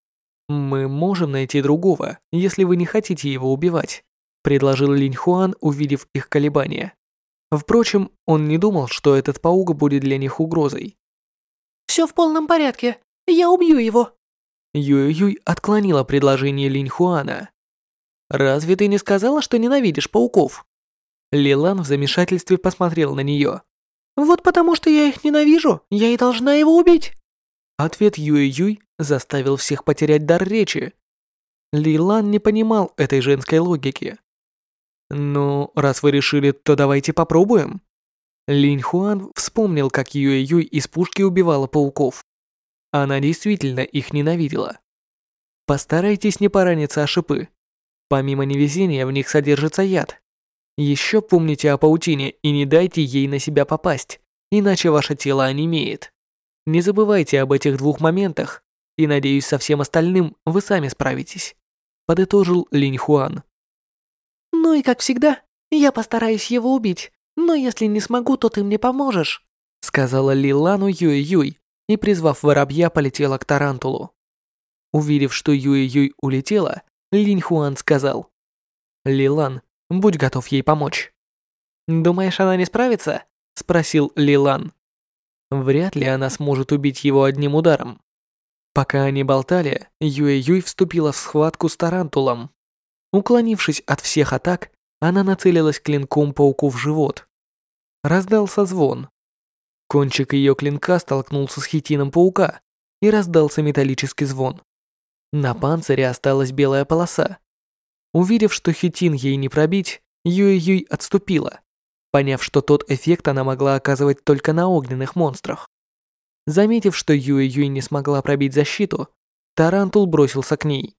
[SPEAKER 1] «Мы можем найти другого, если вы не хотите его убивать», предложил Линь Хуан, увидев их колебания. Впрочем, он не думал, что этот паук будет для них угрозой. «Всё в полном порядке, я убью его». Юэ-Юй отклонила предложение Линь Хуана. «Разве ты не сказала, что ненавидишь пауков?» Ли Лан в замешательстве посмотрел на неё. «Вот потому что я их ненавижу, я и должна его убить». Ответ Юэ-Юй заставил всех потерять дар речи. Ли Лан не понимал этой женской логики. «Ну, раз вы решили, то давайте попробуем». Линь Хуан вспомнил, как Юэ-Юй из пушки убивала пауков. Она действительно их ненавидела. Постарайтесь не пораниться о шипы. Помимо невезения, в них содержится яд. Еще помните о паутине и не дайте ей на себя попасть, иначе ваше тело онемеет. Не забывайте об этих двух моментах, и, надеюсь, со всем остальным вы сами справитесь», подытожил Линь Хуан. «Ну и как всегда, я постараюсь его убить, но если не смогу, то ты мне поможешь», сказала Ли Лану Юэ-Юй и, призвав воробья, полетела к тарантулу. Увидев, что Юэ-Юй улетела, Линь Хуан сказал: «Ли Лан, будь готов ей помочь». «Думаешь, она не справится?» спросил Ли Лан. «Вряд ли она сможет убить его одним ударом». Пока они болтали, Юэ-Юй вступила в схватку с тарантулом. Уклонившись от всех атак, она нацелилась клинком пауку в живот. Раздался звон. Кончик ее клинка столкнулся с хитином паука, и раздался металлический звон. На панцире осталась белая полоса. Увидев, что хитин ей не пробить, Юэ-Юй отступила, поняв, что тот эффект она могла оказывать только на огненных монстрах. Заметив, что Юэ-Юй не смогла пробить защиту, тарантул бросился к ней.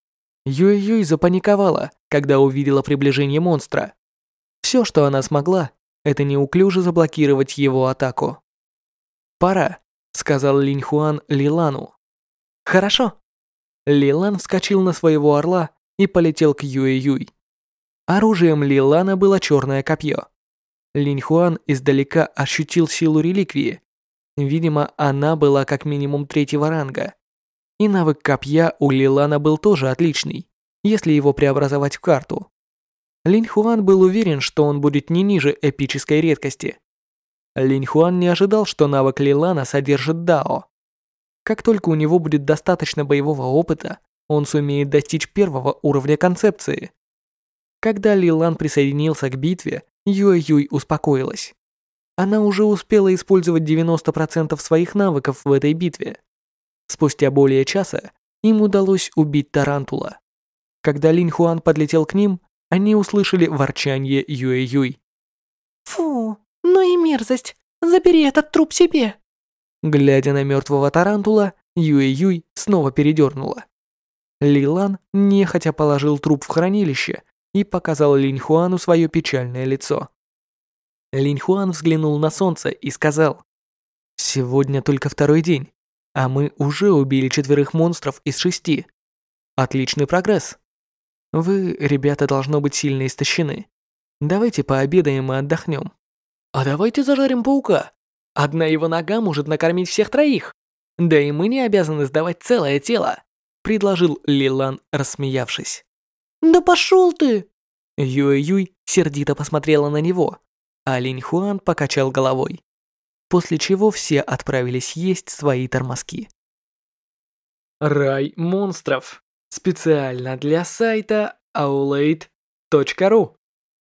[SPEAKER 1] Юэ-Юй запаниковала, когда увидела приближение монстра. Все, что она смогла, это неуклюже заблокировать его атаку. «Пора», — сказал Линь Хуан Ли Лану. «Хорошо». Ли Лан вскочил на своего орла и полетел к Юэ-Юй. Оружием Ли Лана было черное копье. Линь Хуан издалека ощутил силу реликвии. Видимо, она была как минимум третьего ранга. И навык копья у Ли Лана был тоже отличный. если его преобразовать в карту. Линь Хуан был уверен, что он будет не ниже эпической редкости. Линь Хуан не ожидал, что навык Лилана содержит Дао. Как только у него будет достаточно боевого опыта, он сумеет достичь первого уровня концепции. Когда Лилан присоединился к битве, Юэ-Юй успокоилась. Она уже успела использовать девяносто процентов своих навыков в этой битве. Спустя более часа им удалось убить Тарантула. Когда Линь Хуан подлетел к ним, они услышали ворчанье Юэ-Юй.
[SPEAKER 3] «Фу, ну и мерзость! Забери этот труп себе!»
[SPEAKER 1] Глядя на мертвого Тарантула, Юэ-Юй снова передернула. Лилан нехотя положил труп в хранилище и показал Линь Хуану свое печальное лицо. Линь Хуан взглянул на солнце и сказал: «Сегодня только второй день, а мы уже убили четверых монстров из шести. Отличный прогресс. Вы, ребята, должно быть сильно истощены. Давайте пообедаем и отдохнем». «А давайте зажарим паука. Одна его нога может накормить всех троих. Да и мы не обязаны сдавать целое тело», — предложил Лилан, рассмеявшись.
[SPEAKER 3] «Да пошел ты!»
[SPEAKER 1] Юэ-Юй сердито посмотрела на него, а Линь Хуан покачал головой. После чего все отправились есть свои тормозки. Рай монстров. Специально для сайта аулейт точка ру.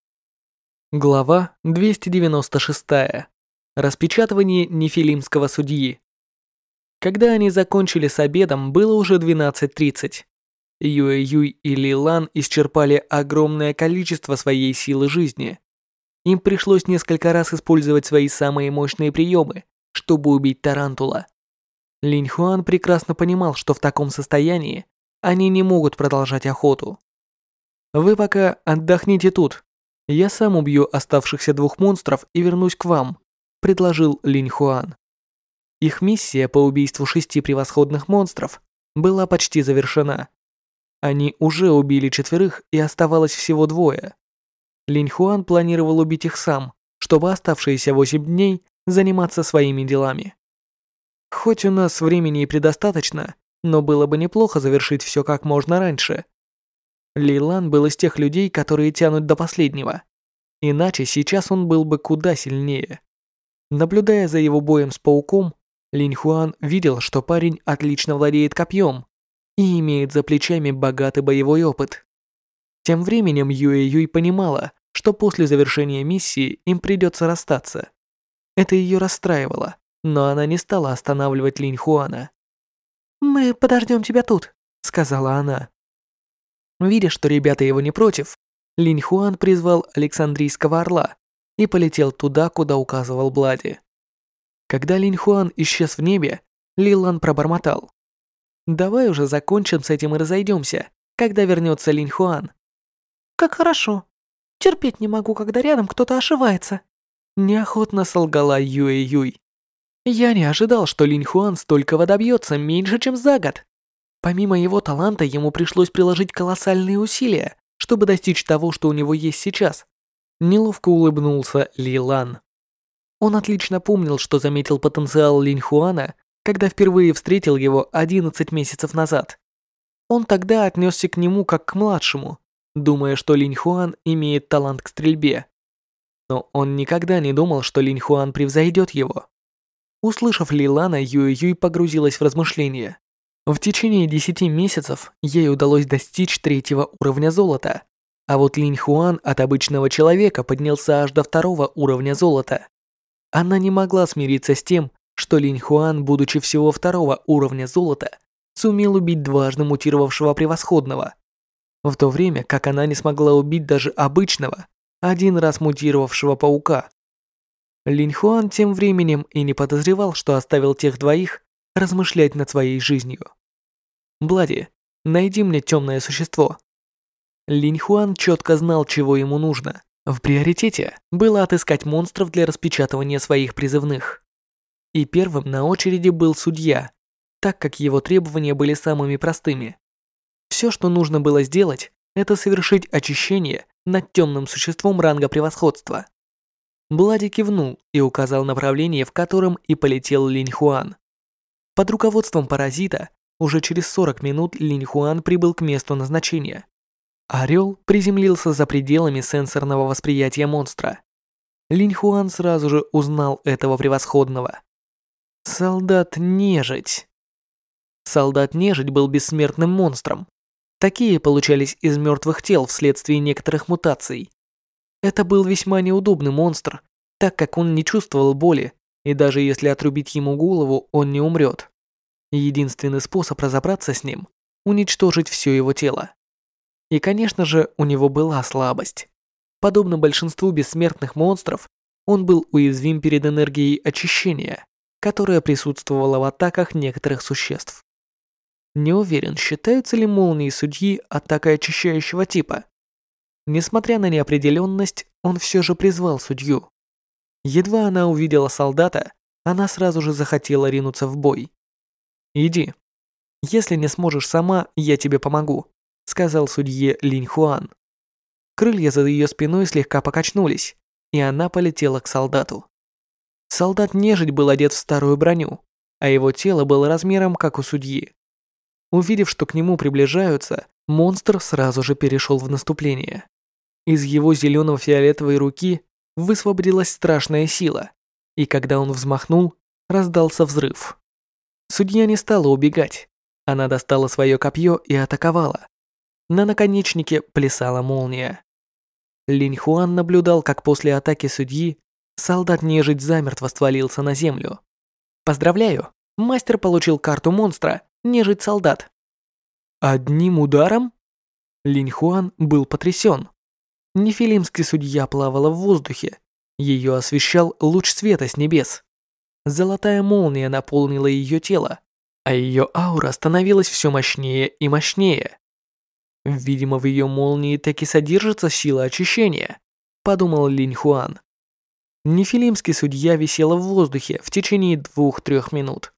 [SPEAKER 1] Глава двести девяносто шестая. Распечатывание нефилимского судьи. Когда они закончили с обедом, было уже двенадцать тридцать. Юэ-Юй и Лилан исчерпали огромное количество своей силы жизни. Им пришлось несколько раз использовать свои самые мощные приемы, чтобы убить Тарантула. Линь Хуан прекрасно понимал, что в таком состоянии они не могут продолжать охоту. «Вы пока отдохните тут. Я сам убью оставшихся двух монстров и вернусь к вам», — предложил Линь Хуан. Их миссия по убийству шести превосходных монстров была почти завершена. Они уже убили четверых, и оставалось всего двое. Линь Хуан планировал убить их сам, чтобы оставшиеся восемь дней заниматься своими делами. Хоть у нас времени и предостаточно, но было бы неплохо завершить все как можно раньше. Лилан был из тех людей, которые тянут до последнего. Иначе сейчас он был бы куда сильнее. Наблюдая за его боем с пауком, Линь Хуан видел, что парень отлично владеет копьем и имеет за плечами богатый боевой опыт. Тем временем Юэ-Юй понимала, что после завершения миссии им придется расстаться. Это ее расстраивало, но она не стала останавливать Линь Хуана.
[SPEAKER 3] «Мы подождем тебя тут», —
[SPEAKER 1] сказала она. Видя, что ребята его не против, Линь Хуан призвал Александрийского орла и полетел туда, куда указывал Блади. Когда Линь Хуан исчез в небе, Лилан пробормотал: «Давай уже закончим с этим и разойдемся, когда вернется Линь Хуан».
[SPEAKER 3] «Как хорошо. Терпеть не могу, когда рядом кто-то ошивается»,
[SPEAKER 1] — неохотно солгала Юэ-Юй. «Я не ожидал, что Линь Хуан столького добьется меньше, чем за год. Помимо его таланта, ему пришлось приложить колоссальные усилия, чтобы достичь того, что у него есть сейчас». Неловко улыбнулся Лилан. Он отлично помнил, что заметил потенциал Линь Хуана, когда впервые встретил его одиннадцать месяцев назад. Он тогда отнесся к нему как к младшему, думая, что Линь Хуан имеет талант к стрельбе. Но он никогда не думал, что Линь Хуан превзойдет его. Услышав Лилана, Юэ-Юй погрузилась в размышления. В течение десяти месяцев ей удалось достичь третьего уровня золота, а вот Линь Хуан от обычного человека поднялся аж до второго уровня золота. Она не могла смириться с тем, что Линь Хуан, будучи всего второго уровня золота, сумел убить дважды мутировавшего превосходного, в то время как она не смогла убить даже обычного, один раз мутировавшего паука. Линь Хуан тем временем и не подозревал, что оставил тех двоих размышлять над своей жизнью. «Блади, найди мне темное существо». Линь Хуан четко знал, чего ему нужно. В приоритете было отыскать монстров для распечатывания своих призывных. И первым на очереди был судья, так как его требования были самыми простыми. Все, что нужно было сделать, это совершить очищение над темным существом ранга превосходства. Блади кивнул и указал направление, в котором и полетел Линь Хуан. Под руководством паразита уже через сорок минут Линь Хуан прибыл к месту назначения. Орел приземлился за пределами сенсорного восприятия монстра. Линь Хуан сразу же узнал этого превосходного. Солдат-нежить. Солдат-нежить был бессмертным монстром. Такие получались из мертвых тел вследствие некоторых мутаций. Это был весьма неудобный монстр, так как он не чувствовал боли, и даже если отрубить ему голову, он не умрет. Единственный способ разобраться с ним – уничтожить все его тело. И, конечно же, у него была слабость. Подобно большинству бессмертных монстров, он был уязвим перед энергией очищения, которая присутствовала в атаках некоторых существ. Не уверен, считаются ли молнии судьи атакой очищающего типа. Несмотря на неопределенность, он все же призвал судью. Едва она увидела солдата, она сразу же захотела ринуться в бой. «Иди. Если не сможешь сама, я тебе помогу», — сказал судье Линь Хуан. Крылья за ее спиной слегка покачнулись, и она полетела к солдату. Солдат-нежить был одет в старую броню, а его тело было размером, как у судьи. Увидев, что к нему приближаются, монстр сразу же перешел в наступление. Из его зелено-фиолетовой руки высвободилась страшная сила, и когда он взмахнул, раздался взрыв. Судья не стала убегать. Она достала свое копье и атаковала. На наконечнике плясала молния. Линь Хуан наблюдал, как после атаки судьи солдат-нежить замертво свалился на землю. «Поздравляю, мастер получил карту монстра, нежить-солдат». «Одним ударом?» Линь Хуан был потрясен. Нефилимский судья плавала в воздухе. Ее освещал луч света с небес. Золотая молния наполнила ее тело, а ее аура становилась все мощнее и мощнее. Видимо, в ее молнии таки содержится сила очищения, подумал Линь Хуан. Нефилимский судья висела в воздухе в течение двух-трех минут.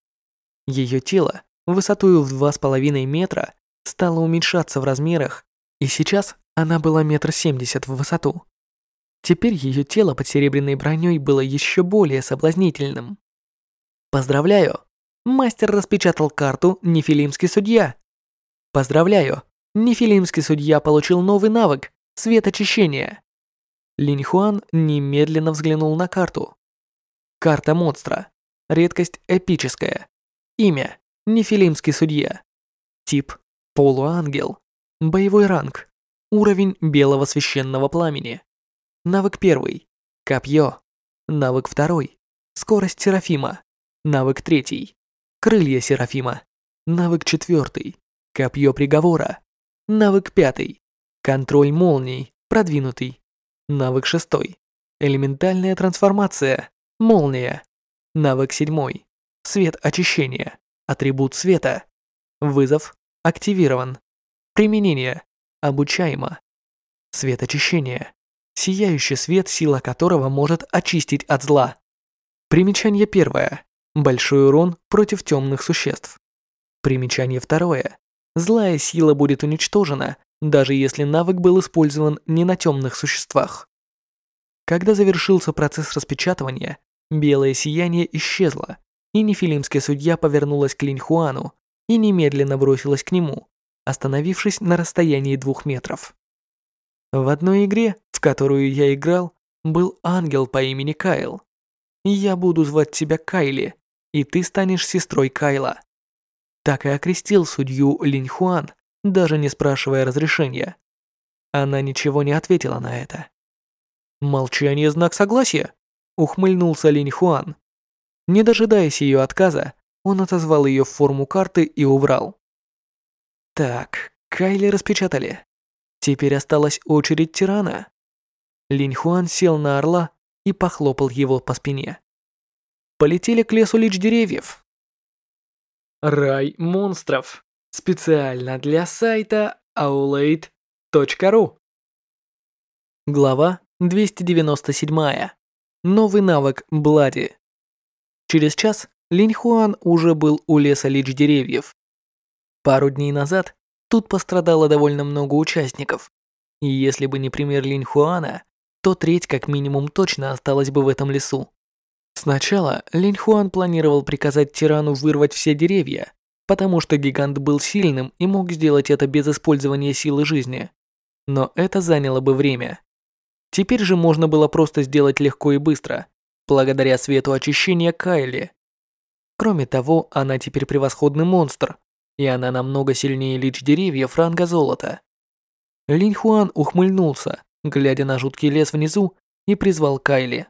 [SPEAKER 1] Ее тело, высотою в два с половиной метра, стало уменьшаться в размерах, и сейчас она была метр семьдесят в высоту. Теперь ее тело под серебряной броней было еще более соблазнительным. «Поздравляю! Мастер распечатал карту «Нефилимский судья». Поздравляю! Нефилимский судья получил новый навык «Свет очищения». Линь Хуан немедленно взглянул на карту. Карта монстра. Редкость эпическая. Имя – Нефилимский судья. Тип – полуангел. Боевой ранг. Уровень белого священного пламени. Навык первый – копье. Навык второй – скорость Серафима. Навык третий – крылья Серафима. Навык четвертый – копье приговора. Навык пятый – контроль молний, продвинутый. Навык шестой – элементальная трансформация, молния. Навык седьмой – свет очищения, атрибут света. Вызов активирован. Применение обучаемо. Свет очищения. Сияющий свет, сила которого может очистить от зла. Примечание первое. Большой урон против темных существ. Примечание второе. Злая сила будет уничтожена, даже если навык был использован не на темных существах. Когда завершился процесс распечатывания, белое сияние исчезло, и нефилимский судья повернулась к Линь Хуану и немедленно бросилась к нему, остановившись на расстоянии двух метров. В одной игре, в которую я играл, был ангел по имени Кайл. Я буду звать тебя Кайли, и ты станешь сестрой Кайла. Так и окрестил судью Линь Хуан, даже не спрашивая разрешения. Она ничего не ответила на это. «Молчание – знак согласия», – ухмыльнулся Линь Хуан. Не дожидаясь ее отказа, он отозвал ее в форму карты и убрал. Так, Кайли распечатали. Теперь осталась очередь тирана. Линь Хуан сел на орла и похлопал его по спине. Полетели к лесу лич деревьев. Рай монстров. Специально для сайта аулейт точка ру. Глава двести девяносто семь. Новый навык Блади. Через час Линь Хуан уже был у леса лич деревьев. Пару дней назад тут пострадало довольно много участников, и если бы не пример Линь Хуана, то треть как минимум точно осталась бы в этом лесу. Сначала Линь Хуан планировал приказать тирану вырвать все деревья, потому что гигант был сильным и мог сделать это без использования силы жизни. но это заняло бы время. Теперь же можно было просто сделать легко и быстро, благодаря свету очищения Кайли. Кроме того, она теперь превосходный монстр, и она намного сильнее лич деревьев ранга золота. Линь Хуан ухмыльнулся, глядя на жуткий лес внизу, и призвал Кайли.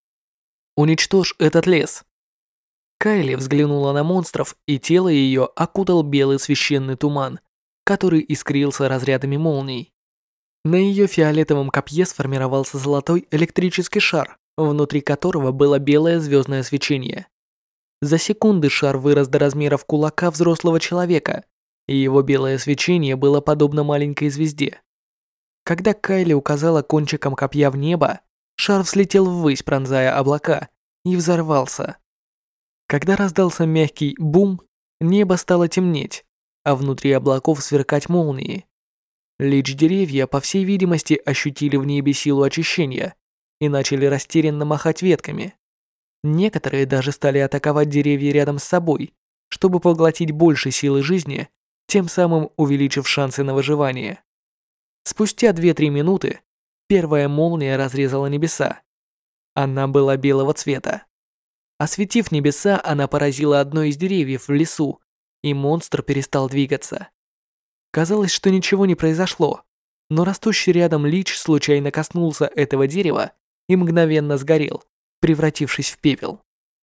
[SPEAKER 1] «Уничтожь этот лес!» Кайли взглянула на монстров, и тело ее окутал белый священный туман, который искрился разрядами молний. На ее фиолетовом копье сформировался золотой электрический шар, внутри которого было белое звездное свечение. За секунды шар вырос до размеров кулака взрослого человека, и его белое свечение было подобно маленькой звезде. Когда Кайли указала кончиком копья в небо, шар взлетел ввысь, пронзая облака, и взорвался. Когда раздался мягкий бум, небо стало темнеть, а внутри облаков сверкать молнии. Лич-деревья, по всей видимости, ощутили в небе силу очищения и начали растерянно махать ветками. Некоторые даже стали атаковать деревья рядом с собой, чтобы поглотить больше силы жизни, тем самым увеличив шансы на выживание. Спустя две-три минуты первая молния разрезала небеса. Она была белого цвета. Осветив небеса, она поразила одно из деревьев в лесу, и монстр перестал двигаться. Казалось, что ничего не произошло, но растущий рядом лич случайно коснулся этого дерева и мгновенно сгорел, превратившись в пепел.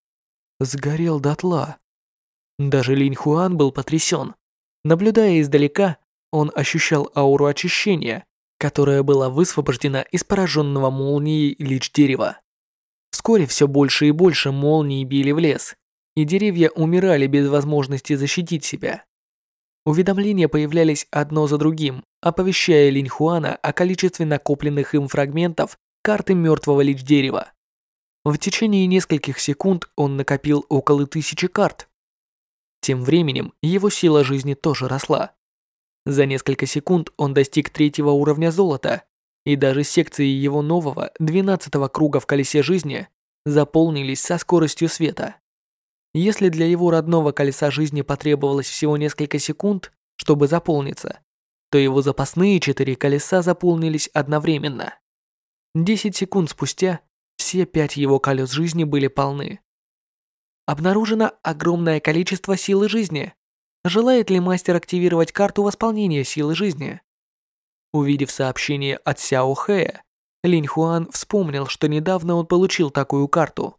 [SPEAKER 1] Сгорел дотла. Даже Линь Хуан был потрясен. Наблюдая издалека, он ощущал ауру очищения, которая была высвобождена из пораженного молнией лич дерева. Вскоре все больше и больше молний били в лес, и деревья умирали без возможности защитить себя. Уведомления появлялись одно за другим, оповещая Линь Хуана о количестве накопленных им фрагментов карты мертвого лич дерева. В течение нескольких секунд он накопил около тысячи карт. Тем временем его сила жизни тоже росла. За несколько секунд он достиг третьего уровня золота, и даже секции его нового двенадцатого круга в колесе жизни заполнились со скоростью света. Если для его родного колеса жизни потребовалось всего несколько секунд, чтобы заполниться, то его запасные четыре колеса заполнились одновременно. десять секунд спустя все пять его колес жизни были полны. Обнаружено огромное количество силы жизни. Желает ли мастер активировать карту восполнения силы жизни? Увидев сообщение от Сяо Хэя, Линь Хуан вспомнил, что недавно он получил такую карту.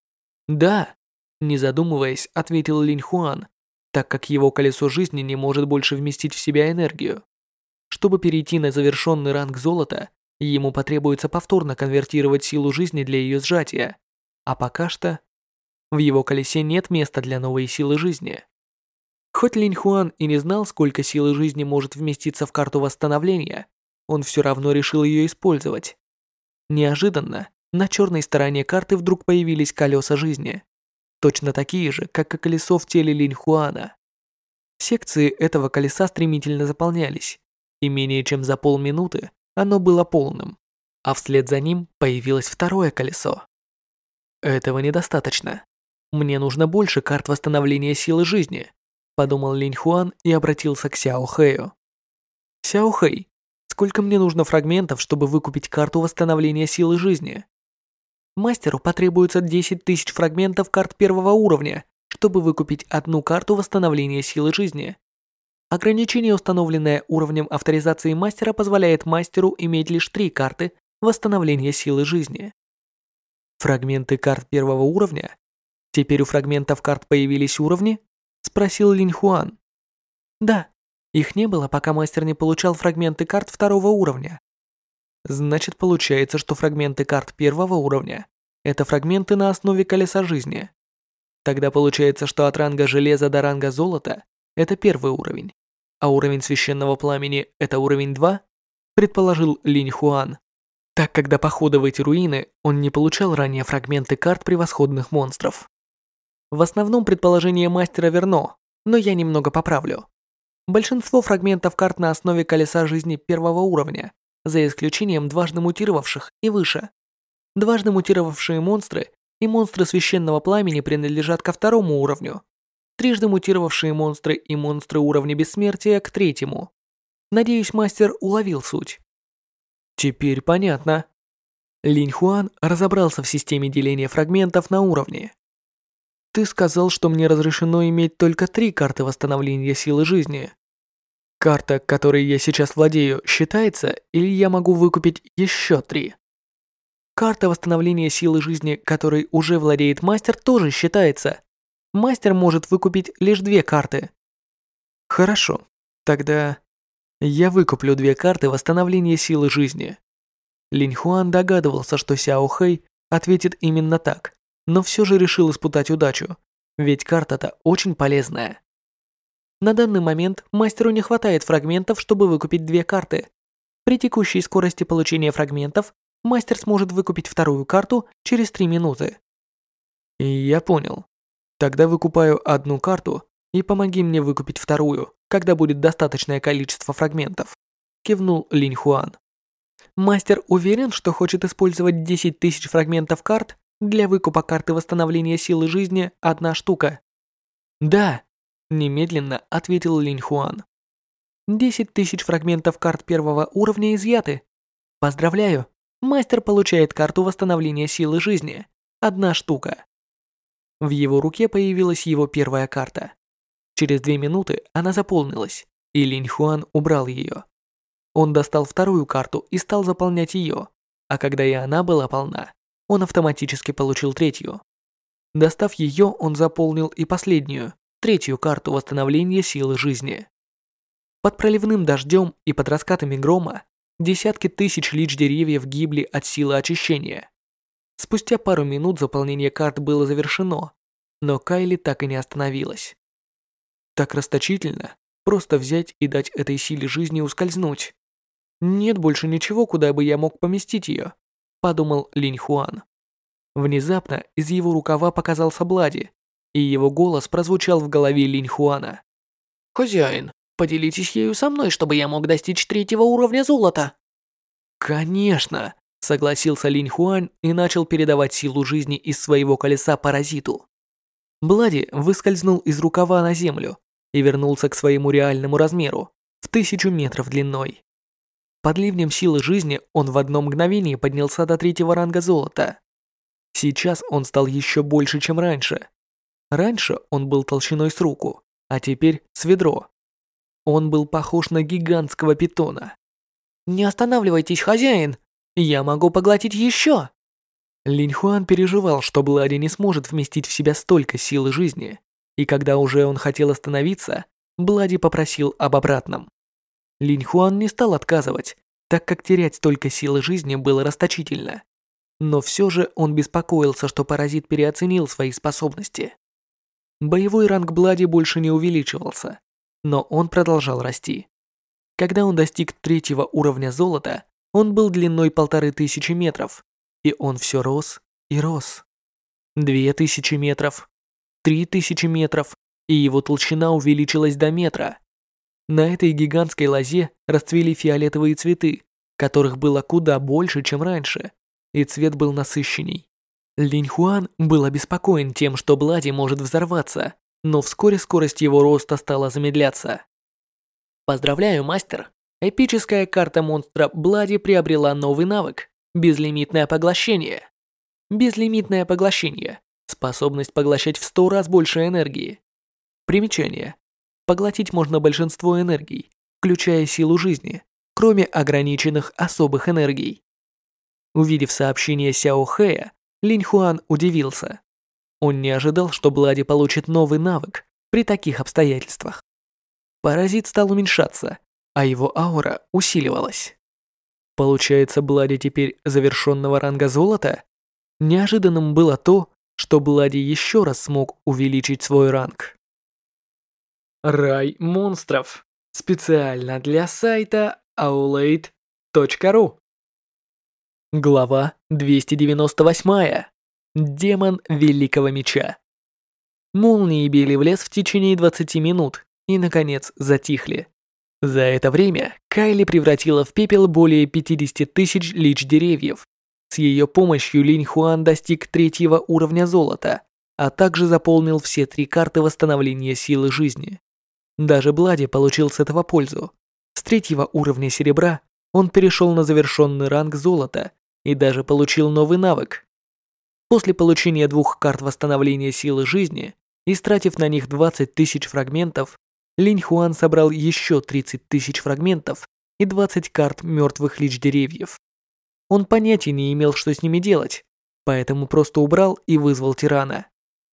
[SPEAKER 1] «Да», — не задумываясь, ответил Линь Хуан, так как его колесо жизни не может больше вместить в себя энергию. Чтобы перейти на завершенный ранг золота, ему потребуется повторно конвертировать силу жизни для ее сжатия, а пока что в его колесе нет места для новой силы жизни. Хоть Линь Хуан и не знал, сколько силы жизни может вместиться в карту восстановления, он все равно решил ее использовать. Неожиданно на черной стороне карты вдруг появились колеса жизни, точно такие же, как и колесо в теле Линь Хуана. Секции этого колеса стремительно заполнялись, и менее чем за полминуты оно было полным, а вслед за ним появилось второе колесо. Этого недостаточно. Мне нужно больше карт восстановления силы жизни, подумал Линь Хуан и обратился к Сяо Хэю. Сяо Хэй, сколько мне нужно фрагментов, чтобы выкупить карту восстановления силы жизни? Мастеру потребуется десять тысяч фрагментов карт первого уровня, чтобы выкупить одну карту восстановления силы жизни. Ограничение, установленное уровнем авторизации мастера, позволяет мастеру иметь лишь три карты восстановления силы жизни. Фрагменты карт первого уровня? Теперь у фрагментов карт появились уровни? Спросил Линь Хуан. Да, их не было, пока мастер не получал фрагменты карт второго уровня. Значит, получается, что фрагменты карт первого уровня – это фрагменты на основе колеса жизни. Тогда получается, что от ранга железа до ранга золота – это первый уровень, а уровень священного пламени – это уровень два, предположил Линь Хуан. Так как до похода в эти руины он не получал ранее фрагменты карт превосходных монстров. В основном предположение мастера верно, но я немного поправлю. Большинство фрагментов карт на основе колеса жизни первого уровня, за исключением дважды мутировавших и выше. Дважды мутировавшие монстры и монстры священного пламени принадлежат ко второму уровню. Трижды мутировавшие монстры и монстры уровня бессмертия к третьему. Надеюсь, мастер уловил суть. Теперь понятно. Линь Хуан разобрался в системе деления фрагментов на уровне. Ты сказал, что мне разрешено иметь только три карты восстановления силы жизни. Карта, которой я сейчас владею, считается, или я могу выкупить еще три? Карта восстановления силы жизни, которой уже владеет мастер, тоже считается. Мастер может выкупить лишь две карты. Хорошо, тогда я выкуплю две карты восстановления силы жизни. Линь Хуан догадывался, что Сяо Хэй ответит именно так, но все же решил испытать удачу, ведь карта-то очень полезная. На данный момент мастеру не хватает фрагментов, чтобы выкупить две карты. При текущей скорости получения фрагментов мастер сможет выкупить вторую карту через три минуты. И я понял. Тогда выкупаю одну карту и помоги мне выкупить вторую, когда будет достаточное количество фрагментов. Кивнул Линь Хуан. Мастер уверен, что хочет использовать десять тысяч фрагментов карт для выкупа карты восстановления силы жизни одна штука. Да, немедленно ответил Линь Хуан. десять тысяч фрагментов карт первого уровня изъяты. Поздравляю, мастер получает карту восстановления силы жизни. Одна штука. В его руке появилась его первая карта. Через две минуты она заполнилась, и Линь Хуан убрал ее. Он достал вторую карту и стал заполнять ее, а когда и она была полна, он автоматически получил третью. Достав ее, он заполнил и последнюю, третью карту восстановления силы жизни. Под проливным дождем и под раскатами грома десятки тысяч лич деревьев гибли от силы очищения. Спустя пару минут заполнение карт было завершено, но Кайли так и не остановилась. Так расточительно, просто взять и дать этой силе жизни ускользнуть. Нет больше ничего, куда бы я мог поместить ее, подумал Линь Хуан. Внезапно из его рукава показался Блади, и его голос прозвучал в голове Линь Хуана.
[SPEAKER 3] «Хозяин, поделитесь ею со мной, чтобы я мог достичь третьего уровня золота».
[SPEAKER 1] «Конечно!» – согласился Линь Хуан и начал передавать силу жизни из своего колеса паразиту. Блади выскользнул из рукава на землю и вернулся к своему реальному размеру в тысячу метров длиной. Под ливнем силы жизни он в одно мгновение поднялся до третьего ранга золота. Сейчас он стал еще больше, чем раньше. Раньше он был толщиной с руку, а теперь с ведро. Он был похож на гигантского питона.
[SPEAKER 3] «Не останавливайтесь, хозяин! Я могу поглотить еще!»
[SPEAKER 1] Линь Хуан переживал, что Блади не сможет вместить в себя столько силы жизни, и когда уже он хотел остановиться, Блади попросил об обратном. Линь Хуан не стал отказывать, так как терять столько силы жизни было расточительно. Но все же он беспокоился, что паразит переоценил свои способности. Боевой ранг Блади больше не увеличивался, но он продолжал расти. Когда он достиг третьего уровня золота, он был длиной полторы тысячи метров, и он все рос и рос. Две тысячи метров, три тысячи метров, и его толщина увеличилась до метра. На этой гигантской лозе расцвели фиолетовые цветы, которых было куда больше, чем раньше, и цвет был насыщенней. Линь Хуан был обеспокоен тем, что Блади может взорваться, но вскоре скорость его роста стала замедляться. Поздравляю, мастер! Эпическая карта монстра Блади приобрела новый навык – безлимитное поглощение. Безлимитное поглощение – способность поглощать в сто раз больше энергии. Примечание. Поглотить можно большинство энергий, включая силу жизни, кроме ограниченных особых энергий. Увидев сообщение Сяо Хэя, Линь Хуан удивился. Он не ожидал, что Блади получит новый навык при таких обстоятельствах. Паразит стал уменьшаться, а его аура усиливалась. Получается, Блади теперь завершенного ранга золота? Неожиданным было то, что Блади еще раз смог увеличить свой ранг. Рай монстров. Специально для сайта аулейт точка ру. Глава двести девяносто восемь. Демон Великого Меча. Молнии били в лес в течение двадцати минут и, наконец, затихли. За это время Кайли превратила в пепел более пятидесяти тысяч лич деревьев. С ее помощью Линь Хуан достиг третьего уровня золота, а также заполнил все три карты восстановления силы жизни. Даже Блади получил с этого пользу. С третьего уровня серебра он перешел на завершенный ранг золота и даже получил новый навык. После получения двух карт восстановления силы жизни, истратив на них двадцать тысяч фрагментов, Линь Хуан собрал еще тридцать тысяч фрагментов и двадцать карт мертвых лич деревьев. Он понятия не имел, что с ними делать, поэтому просто убрал и вызвал тирана.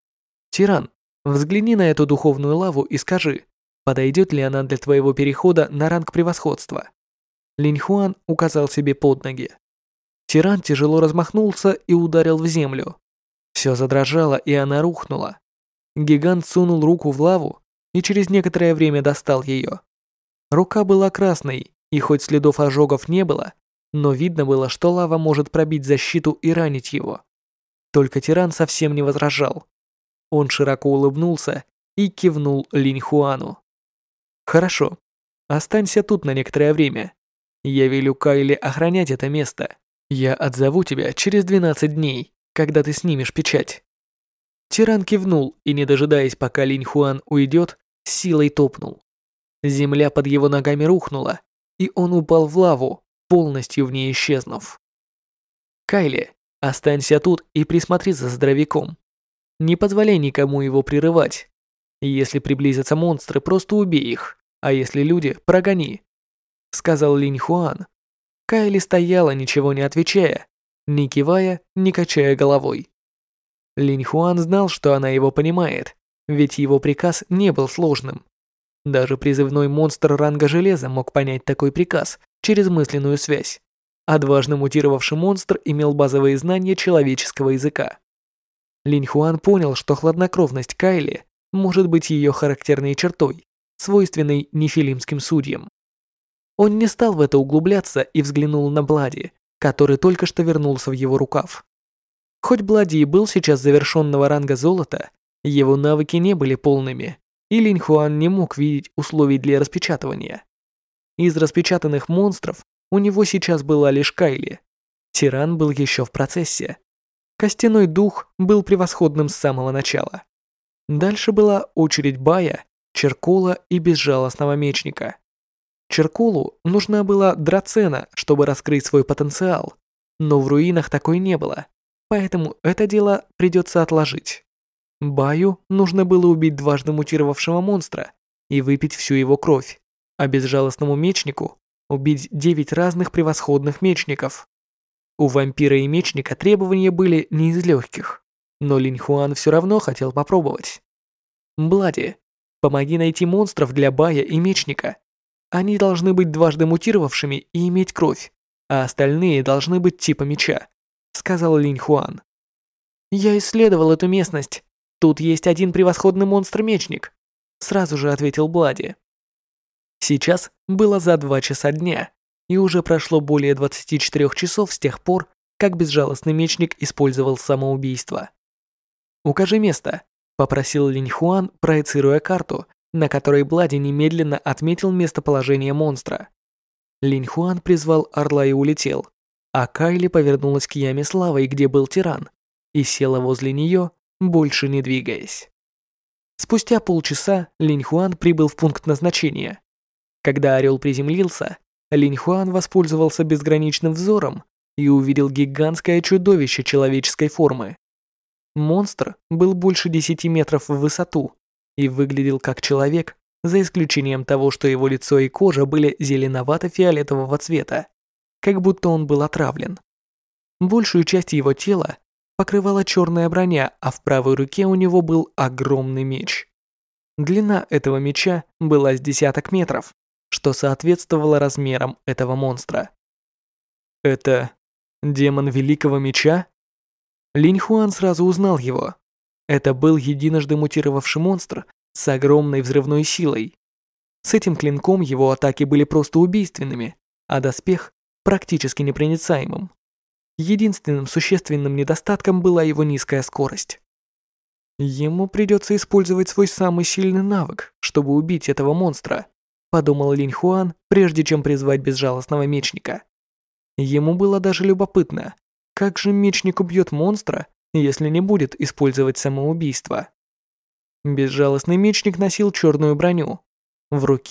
[SPEAKER 1] «Тиран, взгляни на эту духовную лаву и скажи, подойдет ли она для твоего перехода на ранг превосходства». Линь Хуан указал себе под ноги. Тиран тяжело размахнулся и ударил в землю. Все задрожало, и она рухнула. Гигант сунул руку в лаву и через некоторое время достал ее. Рука была красной, и хоть следов ожогов не было, но видно было, что лава может пробить защиту и ранить его. Только тиран совсем не возражал. Он широко улыбнулся и кивнул Линь Хуану. «Хорошо, останься тут на некоторое время. Я велю Кайле охранять это место. Я отзову тебя через двенадцать дней, когда ты снимешь печать». Тиран кивнул и, не дожидаясь, пока Линь Хуан уйдет, силой топнул. Земля под его ногами рухнула, и он упал в лаву, полностью в ней исчезнув. «Кайле, останься тут и присмотри за здоровяком. Не позволяй никому его прерывать. Если приблизятся монстры, просто убей их, а если люди, прогони», — сказал Линь Хуан. Кайли стояла, ничего не отвечая, ни кивая, ни качая головой. Линь Хуан знал, что она его понимает, ведь его приказ не был сложным. Даже призывной монстр ранга железа мог понять такой приказ через мысленную связь, а дважды мутировавший монстр имел базовые знания человеческого языка. Линь Хуан понял, что хладнокровность Кайли может быть ее характерной чертой, свойственной нефилимским судьям. Он не стал в это углубляться и взглянул на Блади, который только что вернулся в его рукав. Хоть Блади и был сейчас завершенного ранга золота, его навыки не были полными, и Линь Хуан не мог видеть условий для распечатывания. Из распечатанных монстров у него сейчас была лишь Кайли. Тиран был еще в процессе. Костяной дух был превосходным с самого начала. Дальше была очередь Бая, Черкола и безжалостного мечника. Черколу нужна была драцена, чтобы раскрыть свой потенциал, но в руинах такой не было, поэтому это дело придется отложить. Баю нужно было убить дважды мутировавшего монстра и выпить всю его кровь, а безжалостному мечнику убить девять разных превосходных мечников. У вампира и мечника требования были не из легких, но Линь Хуан все равно хотел попробовать. Блади, помоги найти монстров для Бая и мечника. Они должны быть дважды мутировавшими и иметь кровь, а остальные должны быть типа меча, сказал Линь Хуан. Я исследовал эту местность. Тут есть один превосходный монстр-мечник, сразу же ответил Блади. Сейчас было за два часа дня, и уже прошло более двадцати четырёх часов с тех пор, как безжалостный мечник использовал самоубийство. «Укажи место», — попросил Линь Хуан, проецируя карту, на которой Блади немедленно отметил местоположение монстра. Линь Хуан призвал орла и улетел, а Кайли повернулась к яме с лавой, где был тиран, и села возле нее, больше не двигаясь. Спустя полчаса Линь Хуан прибыл в пункт назначения. Когда орел приземлился, Линь Хуан воспользовался безграничным взором и увидел гигантское чудовище человеческой формы. Монстр был больше десяти метров в высоту и выглядел как человек, за исключением того, что его лицо и кожа были зеленовато-фиолетового цвета, как будто он был отравлен. Большую часть его тела покрывала черная броня, а в правой руке у него был огромный меч. Длина этого меча была с десяток метров, что соответствовало размерам этого монстра. Это демон Великого Меча? Линь Хуан сразу узнал его. Это был единожды мутировавший монстр с огромной взрывной силой. С этим клинком его атаки были просто убийственными, а доспех практически непроницаемым. Единственным существенным недостатком была его низкая скорость. Ему придется использовать свой самый сильный навык, чтобы убить этого монстра, подумал Линь Хуан, прежде чем призвать безжалостного мечника. Ему было даже любопытно, как же мечник убьет монстра, если не будет использовать самоубийство. Безжалостный мечник носил черную броню. В руке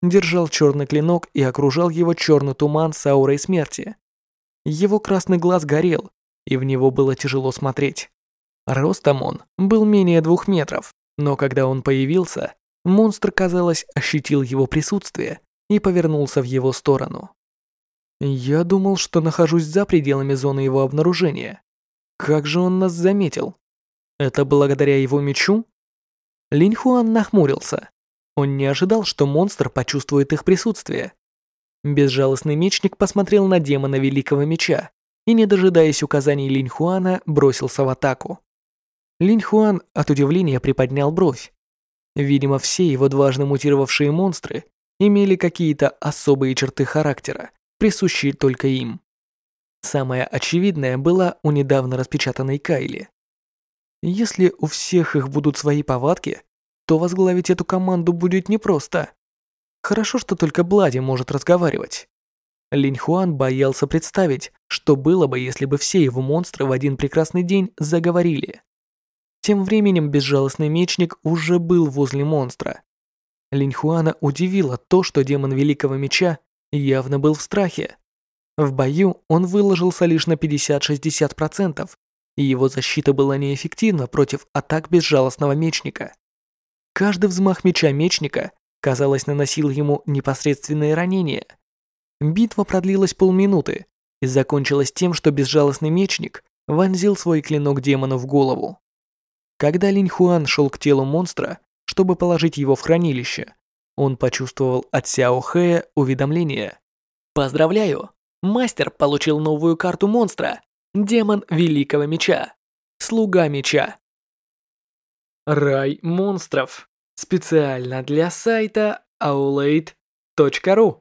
[SPEAKER 1] держал черный клинок и окружал его черный туман с аурой смерти. Его красный глаз горел, и в него было тяжело смотреть. Ростом он был менее двух метров, но когда он появился, монстр, казалось, ощутил его присутствие и повернулся в его сторону. Я думал, что нахожусь за пределами зоны его обнаружения. Как же он нас заметил? Это благодаря его мечу? Линь Хуан нахмурился. Он не ожидал, что монстр почувствует их присутствие. Безжалостный мечник посмотрел на демона Великого Меча и, не дожидаясь указаний Линь Хуана, бросился в атаку. Линь Хуан от удивления приподнял бровь. Видимо, все его дважды мутировавшие монстры имели какие-то особые черты характера, присущие только им. Самое очевидное было у недавно распечатанной Кайли. Если у всех их будут свои повадки, то возглавить эту команду будет непросто. Хорошо, что только Блади может разговаривать. Линь Хуан боялся представить, что было бы, если бы все его монстры в один прекрасный день заговорили. Тем временем безжалостный мечник уже был возле монстра. Линь Хуана удивило то, что демон Великого Меча явно был в страхе. В бою он выложился лишь на пятьдесят-шестьдесят процентов, и его защита была неэффективна против атак безжалостного мечника. Каждый взмах меча мечника, казалось, наносил ему непосредственные ранения. Битва продлилась полминуты и закончилась тем, что безжалостный мечник вонзил свой клинок демону в голову. Когда Линь Хуан шел к телу монстра, чтобы положить его в хранилище, он почувствовал от Сяо Хэя уведомление. «Поздравляю! Мастер получил новую карту монстра. Демон Великого Меча. Слуга Меча». Рай монстров. Специально для сайта аулейт точка ру.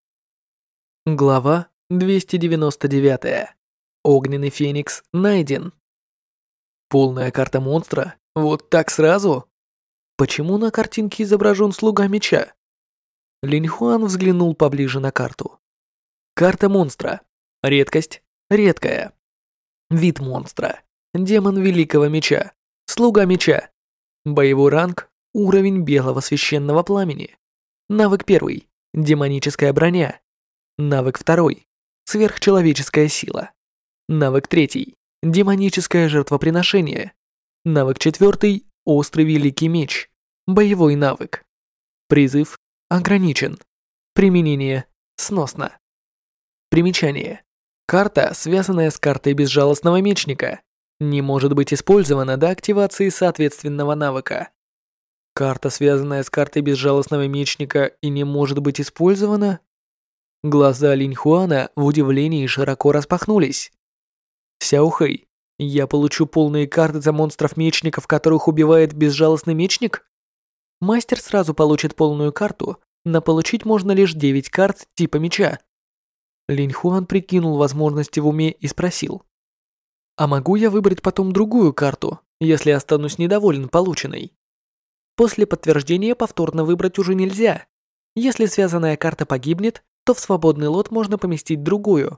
[SPEAKER 1] Глава двести девяносто девять. Огненный феникс найден. Полная карта монстра? Вот так сразу? Почему на картинке изображен слуга меча? Линь Хуан взглянул поближе на карту. Карта монстра. Редкость. Редкая. Вид монстра. Демон Великого Меча. Слуга меча. Боевой ранг. Уровень белого священного пламени. Навык первый. Демоническая броня. Навык второй. Сверхчеловеческая сила. Навык третий. Демоническое жертвоприношение. Навык четвертый. Острый великий меч. Боевой навык. Призыв ограничен. Применение сносно. Примечание. Карта, связанная с картой безжалостного мечника, не может быть использована до активации соответственного навыка. Карта, связанная с картой безжалостного мечника и не может быть использована? Глаза Линь Хуана в удивлении широко распахнулись. Сяо Хэй, я получу полные карты за монстров-мечников, которых убивает безжалостный мечник? Мастер сразу получит полную карту, но получить можно лишь девять карт типа меча. Линь Хуан прикинул возможности в уме и спросил. А могу я выбрать потом другую карту, если останусь недоволен полученной? После подтверждения повторно выбрать уже нельзя. Если связанная карта погибнет, то в свободный лот можно поместить другую.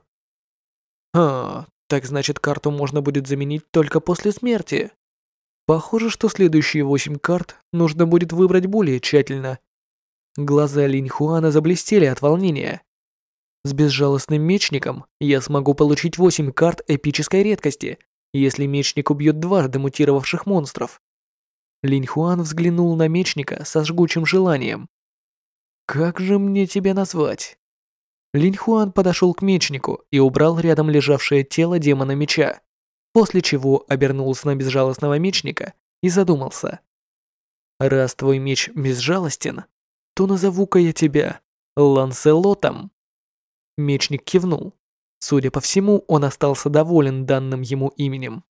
[SPEAKER 1] А, так значит, карту можно будет заменить только после смерти. Похоже, что следующие восемь карт нужно будет выбрать более тщательно. Глаза Линь Хуана заблестели от волнения. С безжалостным мечником я смогу получить восемь карт эпической редкости, если мечник убьет дважды мутировавших монстров. Линь Хуан взглянул на мечника со жгучим желанием. Как же мне тебя назвать? Линь Хуан подошел к мечнику и убрал рядом лежавшее тело демона меча, после чего обернулся на безжалостного мечника и задумался. Раз твой меч безжалостен, то назову-ка я тебя Ланселотом. Мечник кивнул. Судя по всему, он остался доволен данным ему именем.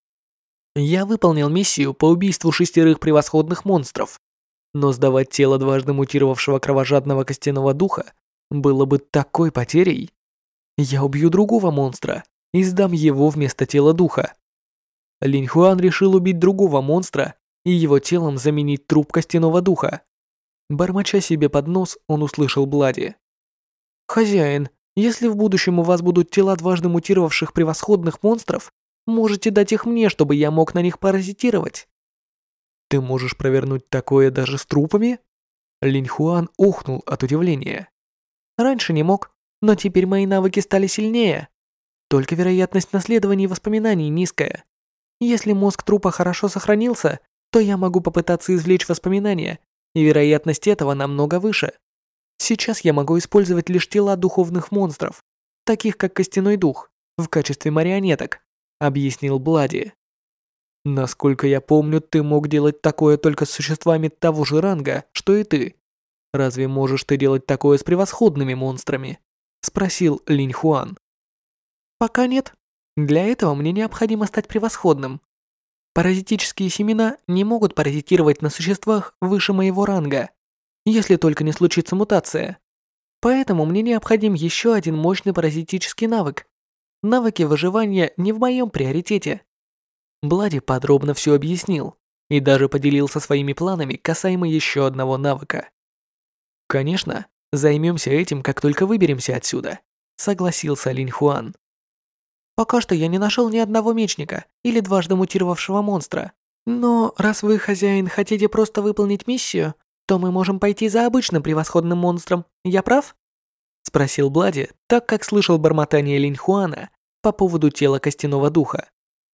[SPEAKER 1] Я выполнил миссию по убийству шестерых превосходных монстров, но сдавать тело дважды мутировавшего кровожадного костяного духа было бы такой потерей. Я убью другого монстра и сдам его вместо тела духа. Линь Хуан решил убить другого монстра и его телом заменить труп костяного духа. Бормоча себе под нос, он услышал Блади. «Хозяин, если в будущем у вас будут тела дважды мутировавших превосходных монстров, можете дать их мне, чтобы я мог на них паразитировать». «Ты можешь провернуть такое даже с трупами?» Линь Хуан ухнул от удивления. Раньше не мог, но теперь мои навыки стали сильнее. Только вероятность наследования воспоминаний низкая. Если мозг трупа хорошо сохранился, то я могу попытаться извлечь воспоминания, и вероятность этого намного выше. Сейчас я могу использовать лишь тела духовных монстров, таких как Костяной Дух, в качестве марионеток, объяснил Блади. Насколько я помню, ты мог делать такое только с существами того же ранга, что и ты. Разве можешь ты делать такое с превосходными монстрами? Спросил Линь Хуан. Пока нет. Для этого мне необходимо стать превосходным. Паразитические семена не могут паразитировать на существах выше моего ранга, если только не случится мутация. Поэтому мне необходим еще один мощный паразитический навык. Навыки выживания не в моем приоритете. Блади подробно все объяснил и даже поделился своими планами касаемо еще одного навыка. Конечно, займемся этим, как только выберемся отсюда, согласился Линь Хуан. Пока что я не нашел ни одного мечника или дважды мутировавшего монстра. Но раз вы, хозяин, хотите просто выполнить миссию, то мы можем пойти за обычным превосходным монстром. Я прав? Спросил Блади, так как слышал бормотание Линь Хуана по поводу тела Костяного Духа.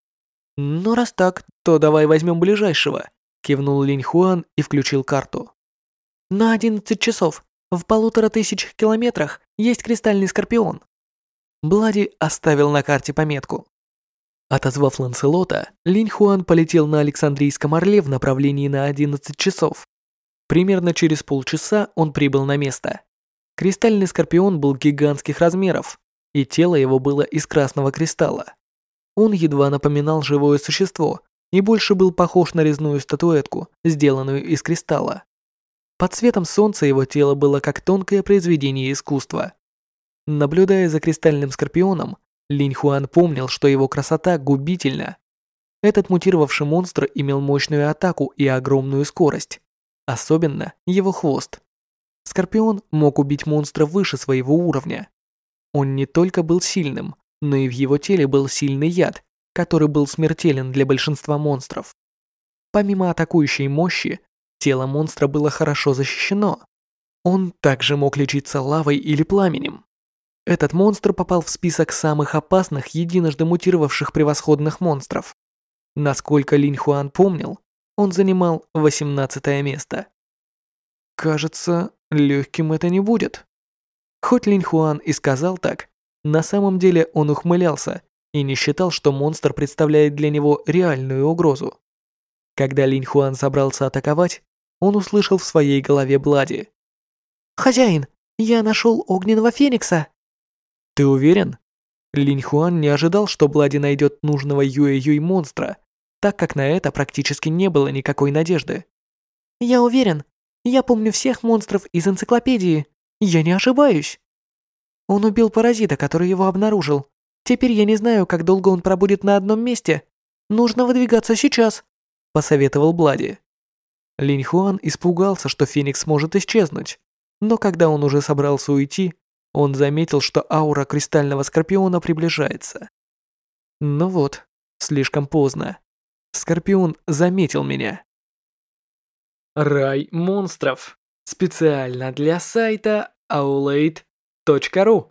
[SPEAKER 1] Ну раз так, то давай возьмем ближайшего, кивнул Линь Хуан и включил карту. На одиннадцать часов, в полутора тысячах километрах, есть Кристальный Скорпион. Блади оставил на карте пометку. Отозвав Ланселота, Линь Хуан полетел на Александрийском Орле в направлении на одиннадцать часов. Примерно через полчаса он прибыл на место. Кристальный Скорпион был гигантских размеров, и тело его было из красного кристалла. Он едва напоминал живое существо и больше был похож на резную статуэтку, сделанную из кристалла. Под светом солнца его тело было как тонкое произведение искусства. Наблюдая за Кристальным Скорпионом, Линь Хуан помнил, что его красота губительна. Этот мутировавший монстр имел мощную атаку и огромную скорость, особенно его хвост. Скорпион мог убить монстра выше своего уровня. Он не только был сильным, но и в его теле был сильный яд, который был смертелен для большинства монстров. Помимо атакующей мощи, тело монстра было хорошо защищено. Он также мог лечиться лавой или пламенем. Этот монстр попал в список самых опасных единожды мутировавших превосходных монстров. Насколько Линь Хуан помнил, он занимал восемнадцатое место. Кажется, легким это не будет. Хоть Линь Хуан и сказал так, на самом деле он ухмылялся и не считал, что монстр представляет для него реальную угрозу. Когда Линь Хуан собрался атаковать, он услышал в своей голове Блади. «Хозяин, я нашел огненного феникса!» «Ты уверен?» Линь Хуан не ожидал, что Блади найдет нужного Юэ-Юй монстра, так как на это практически не было никакой надежды. «Я уверен. Я помню всех монстров из энциклопедии. Я не ошибаюсь. Он убил паразита, который его обнаружил. Теперь я не знаю, как долго он пробудет на одном месте. Нужно выдвигаться сейчас», — посоветовал Блади. Линь Хуан испугался, что Феникс может исчезнуть, но когда он уже собрался уйти, он заметил, что аура Кристального Скорпиона приближается. Ну вот, слишком поздно. Скорпион заметил меня. Рай монстров. Специально для сайта аулейт точка ру.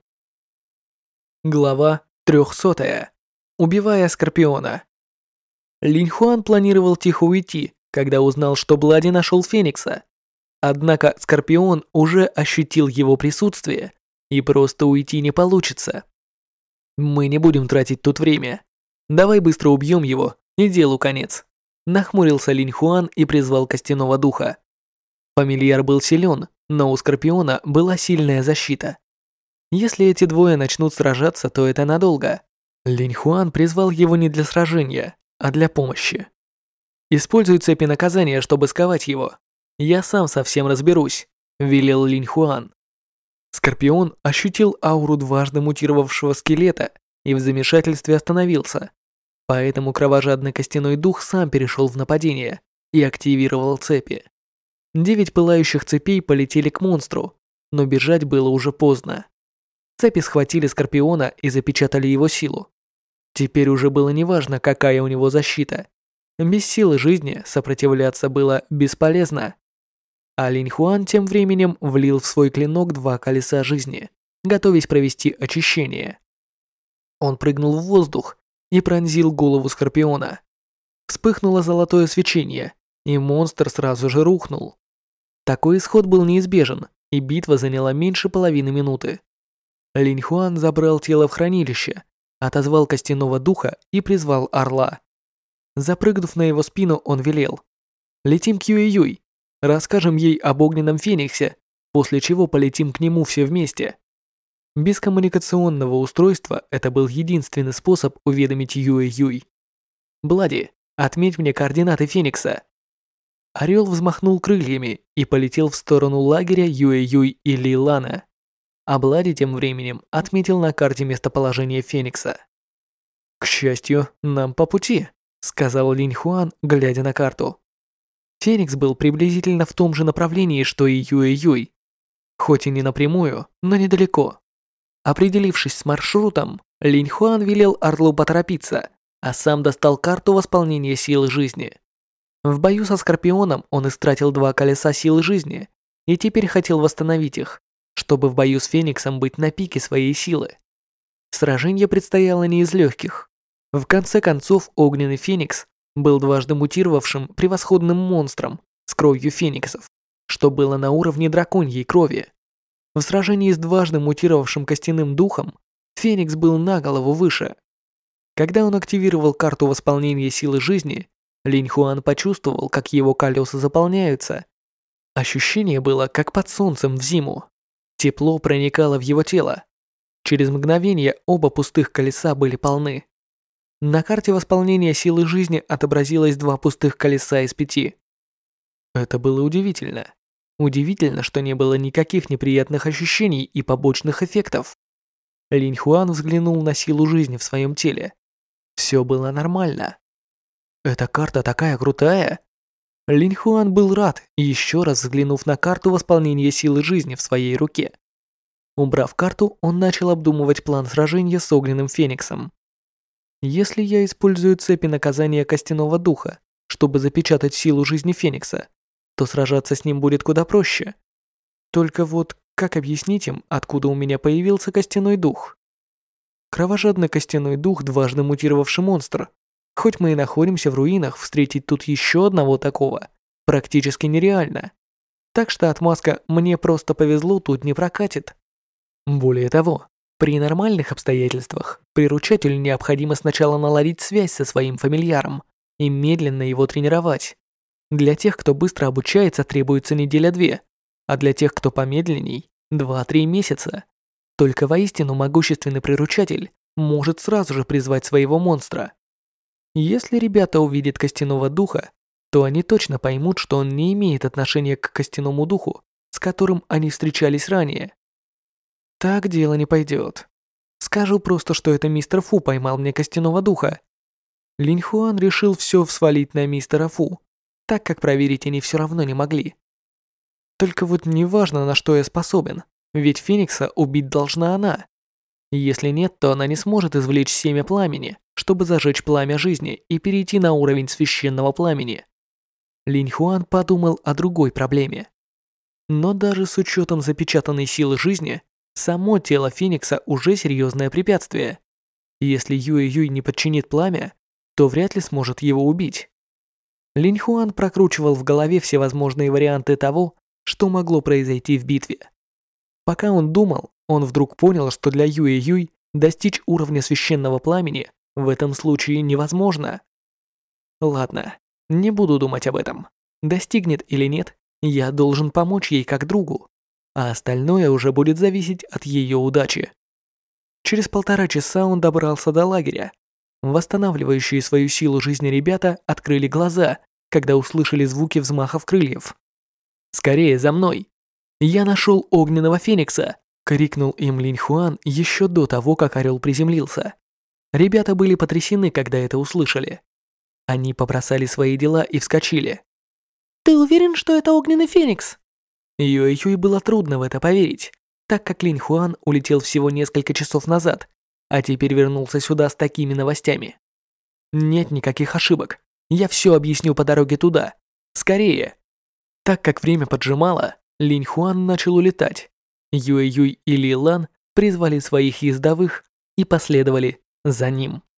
[SPEAKER 1] Глава трехсотая. Убивая Скорпиона. Линь Хуан планировал тихо уйти, когда узнал, что Блади нашел Феникса. Однако Скорпион уже ощутил его присутствие, и просто уйти не получится. Мы не будем тратить тут время. Давай быстро убьем его, и делу конец. Нахмурился Линь Хуан и призвал Костяного Духа. Фамильяр был силен, но у Скорпиона была сильная защита. Если эти двое начнут сражаться, то это надолго. Линь Хуан призвал его не для сражения, а для помощи. Используй цепи наказания, чтобы сковать его. Я сам совсем разберусь, велел Линь Хуан. Скорпион ощутил ауру дважды мутировавшего скелета и в замешательстве остановился. Поэтому кровожадный Костяной Дух сам перешел в нападение и активировал цепи. Девять пылающих цепей полетели к монстру, но бежать было уже поздно. Цепи схватили Скорпиона и запечатали его силу. Теперь уже было неважно, какая у него защита. Без силы жизни сопротивляться было бесполезно. А Линь Хуан тем временем влил в свой клинок два колеса жизни, готовясь провести очищение. Он прыгнул в воздух и пронзил голову Скорпиона. Вспыхнуло золотое свечение, и монстр сразу же рухнул. Такой исход был неизбежен, и битва заняла меньше половины минуты. Линь Хуан забрал тело в хранилище, отозвал костяного духа и призвал орла. Запрыгнув на его спину, он велел: «Летим к Юэ-Юй, расскажем ей об огненном фениксе, после чего полетим к нему все вместе». Без коммуникационного устройства это был единственный способ уведомить Юэ-Юй. «Блади, отметь мне координаты Феникса». Орел взмахнул крыльями и полетел в сторону лагеря Юэ-Юй и Ли Лана. А Блади тем временем отметил на карте местоположение Феникса. «К счастью, нам по пути», — сказал Линь Хуан, глядя на карту. Феникс был приблизительно в том же направлении, что и Юэ-Юй. Хоть и не напрямую, но недалеко. Определившись с маршрутом, Линь Хуан велел Орлу поторопиться, а сам достал карту восполнения силы жизни. В бою со Скорпионом он истратил два колеса силы жизни и теперь хотел восстановить их, чтобы в бою с Фениксом быть на пике своей силы. Сражение предстояло не из легких. В конце концов, огненный Феникс был дважды мутировавшим превосходным монстром с кровью фениксов, что было на уровне драконьей крови. В сражении с дважды мутировавшим костяным духом Феникс был на голову выше. Когда он активировал карту восполнения силы жизни, Линь Хуан почувствовал, как его колеса заполняются. Ощущение было, как под солнцем в зиму. Тепло проникало в его тело. Через мгновение оба пустых колеса были полны. На карте восполнения силы жизни отобразилось два пустых колеса из пяти. Это было удивительно. Удивительно, что не было никаких неприятных ощущений и побочных эффектов. Линь Хуан взглянул на силу жизни в своем теле. Все было нормально. Эта карта такая крутая. Линь Хуан был рад, еще раз взглянув на карту восполнения силы жизни в своей руке. Убрав карту, он начал обдумывать план сражения с огненным фениксом. Если я использую цепи наказания костяного духа, чтобы запечатать силу жизни феникса, то сражаться с ним будет куда проще. Только вот как объяснить им, откуда у меня появился костяной дух? Кровожадный костяной дух, дважды мутировавший монстр. Хоть мы и находимся в руинах, встретить тут еще одного такого практически нереально. Так что отмазка «мне просто повезло» тут не прокатит. Более того, при нормальных обстоятельствах приручателю необходимо сначала наладить связь со своим фамильяром и медленно его тренировать. Для тех, кто быстро обучается, требуется неделя-две, а для тех, кто помедленней, два-три месяца. Только воистину могущественный приручатель может сразу же призвать своего монстра. Если ребята увидят костяного духа, то они точно поймут, что он не имеет отношения к костяному духу, с которым они встречались ранее. Так дело не пойдет. Скажу просто, что это мистер Фу поймал мне костяного духа. Линь Хуан решил все свалить на мистера Фу, так как проверить они все равно не могли. Только вот не важно, на что я способен, ведь Феникса убить должна она. Если нет, то она не сможет извлечь семя пламени, чтобы зажечь пламя жизни и перейти на уровень священного пламени. Линь Хуан подумал о другой проблеме. Но даже с учетом запечатанной силы жизни, само тело Феникса уже серьезное препятствие. Если Юэ-Юй не подчинит пламя, то вряд ли сможет его убить. Линь Хуан прокручивал в голове всевозможные варианты того, что могло произойти в битве. Пока он думал, он вдруг понял, что для Юэ-Юй достичь уровня священного пламени в этом случае невозможно. Ладно, не буду думать об этом. Достигнет или нет, я должен помочь ей как другу, а остальное уже будет зависеть от ее удачи. Через полтора часа он добрался до лагеря. Восстанавливающие свою силу жизни ребята открыли глаза, когда услышали звуки взмахов крыльев. «Скорее за мной! Я нашел огненного феникса!» — крикнул им Линь Хуан еще до того, как орел приземлился. Ребята были потрясены, когда это услышали. Они побросали свои дела и вскочили.
[SPEAKER 3] «Ты уверен, что это огненный феникс?»
[SPEAKER 1] Юэ-Юй было трудно в это поверить, так как Линь Хуан улетел всего несколько часов назад, а теперь вернулся сюда с такими новостями. Нет никаких ошибок. Я все объясню по дороге туда. Скорее. Так как время поджимало, Линь Хуан начал улетать. Юэ Юй и Ли Лан призвали своих ездовых и последовали за ним.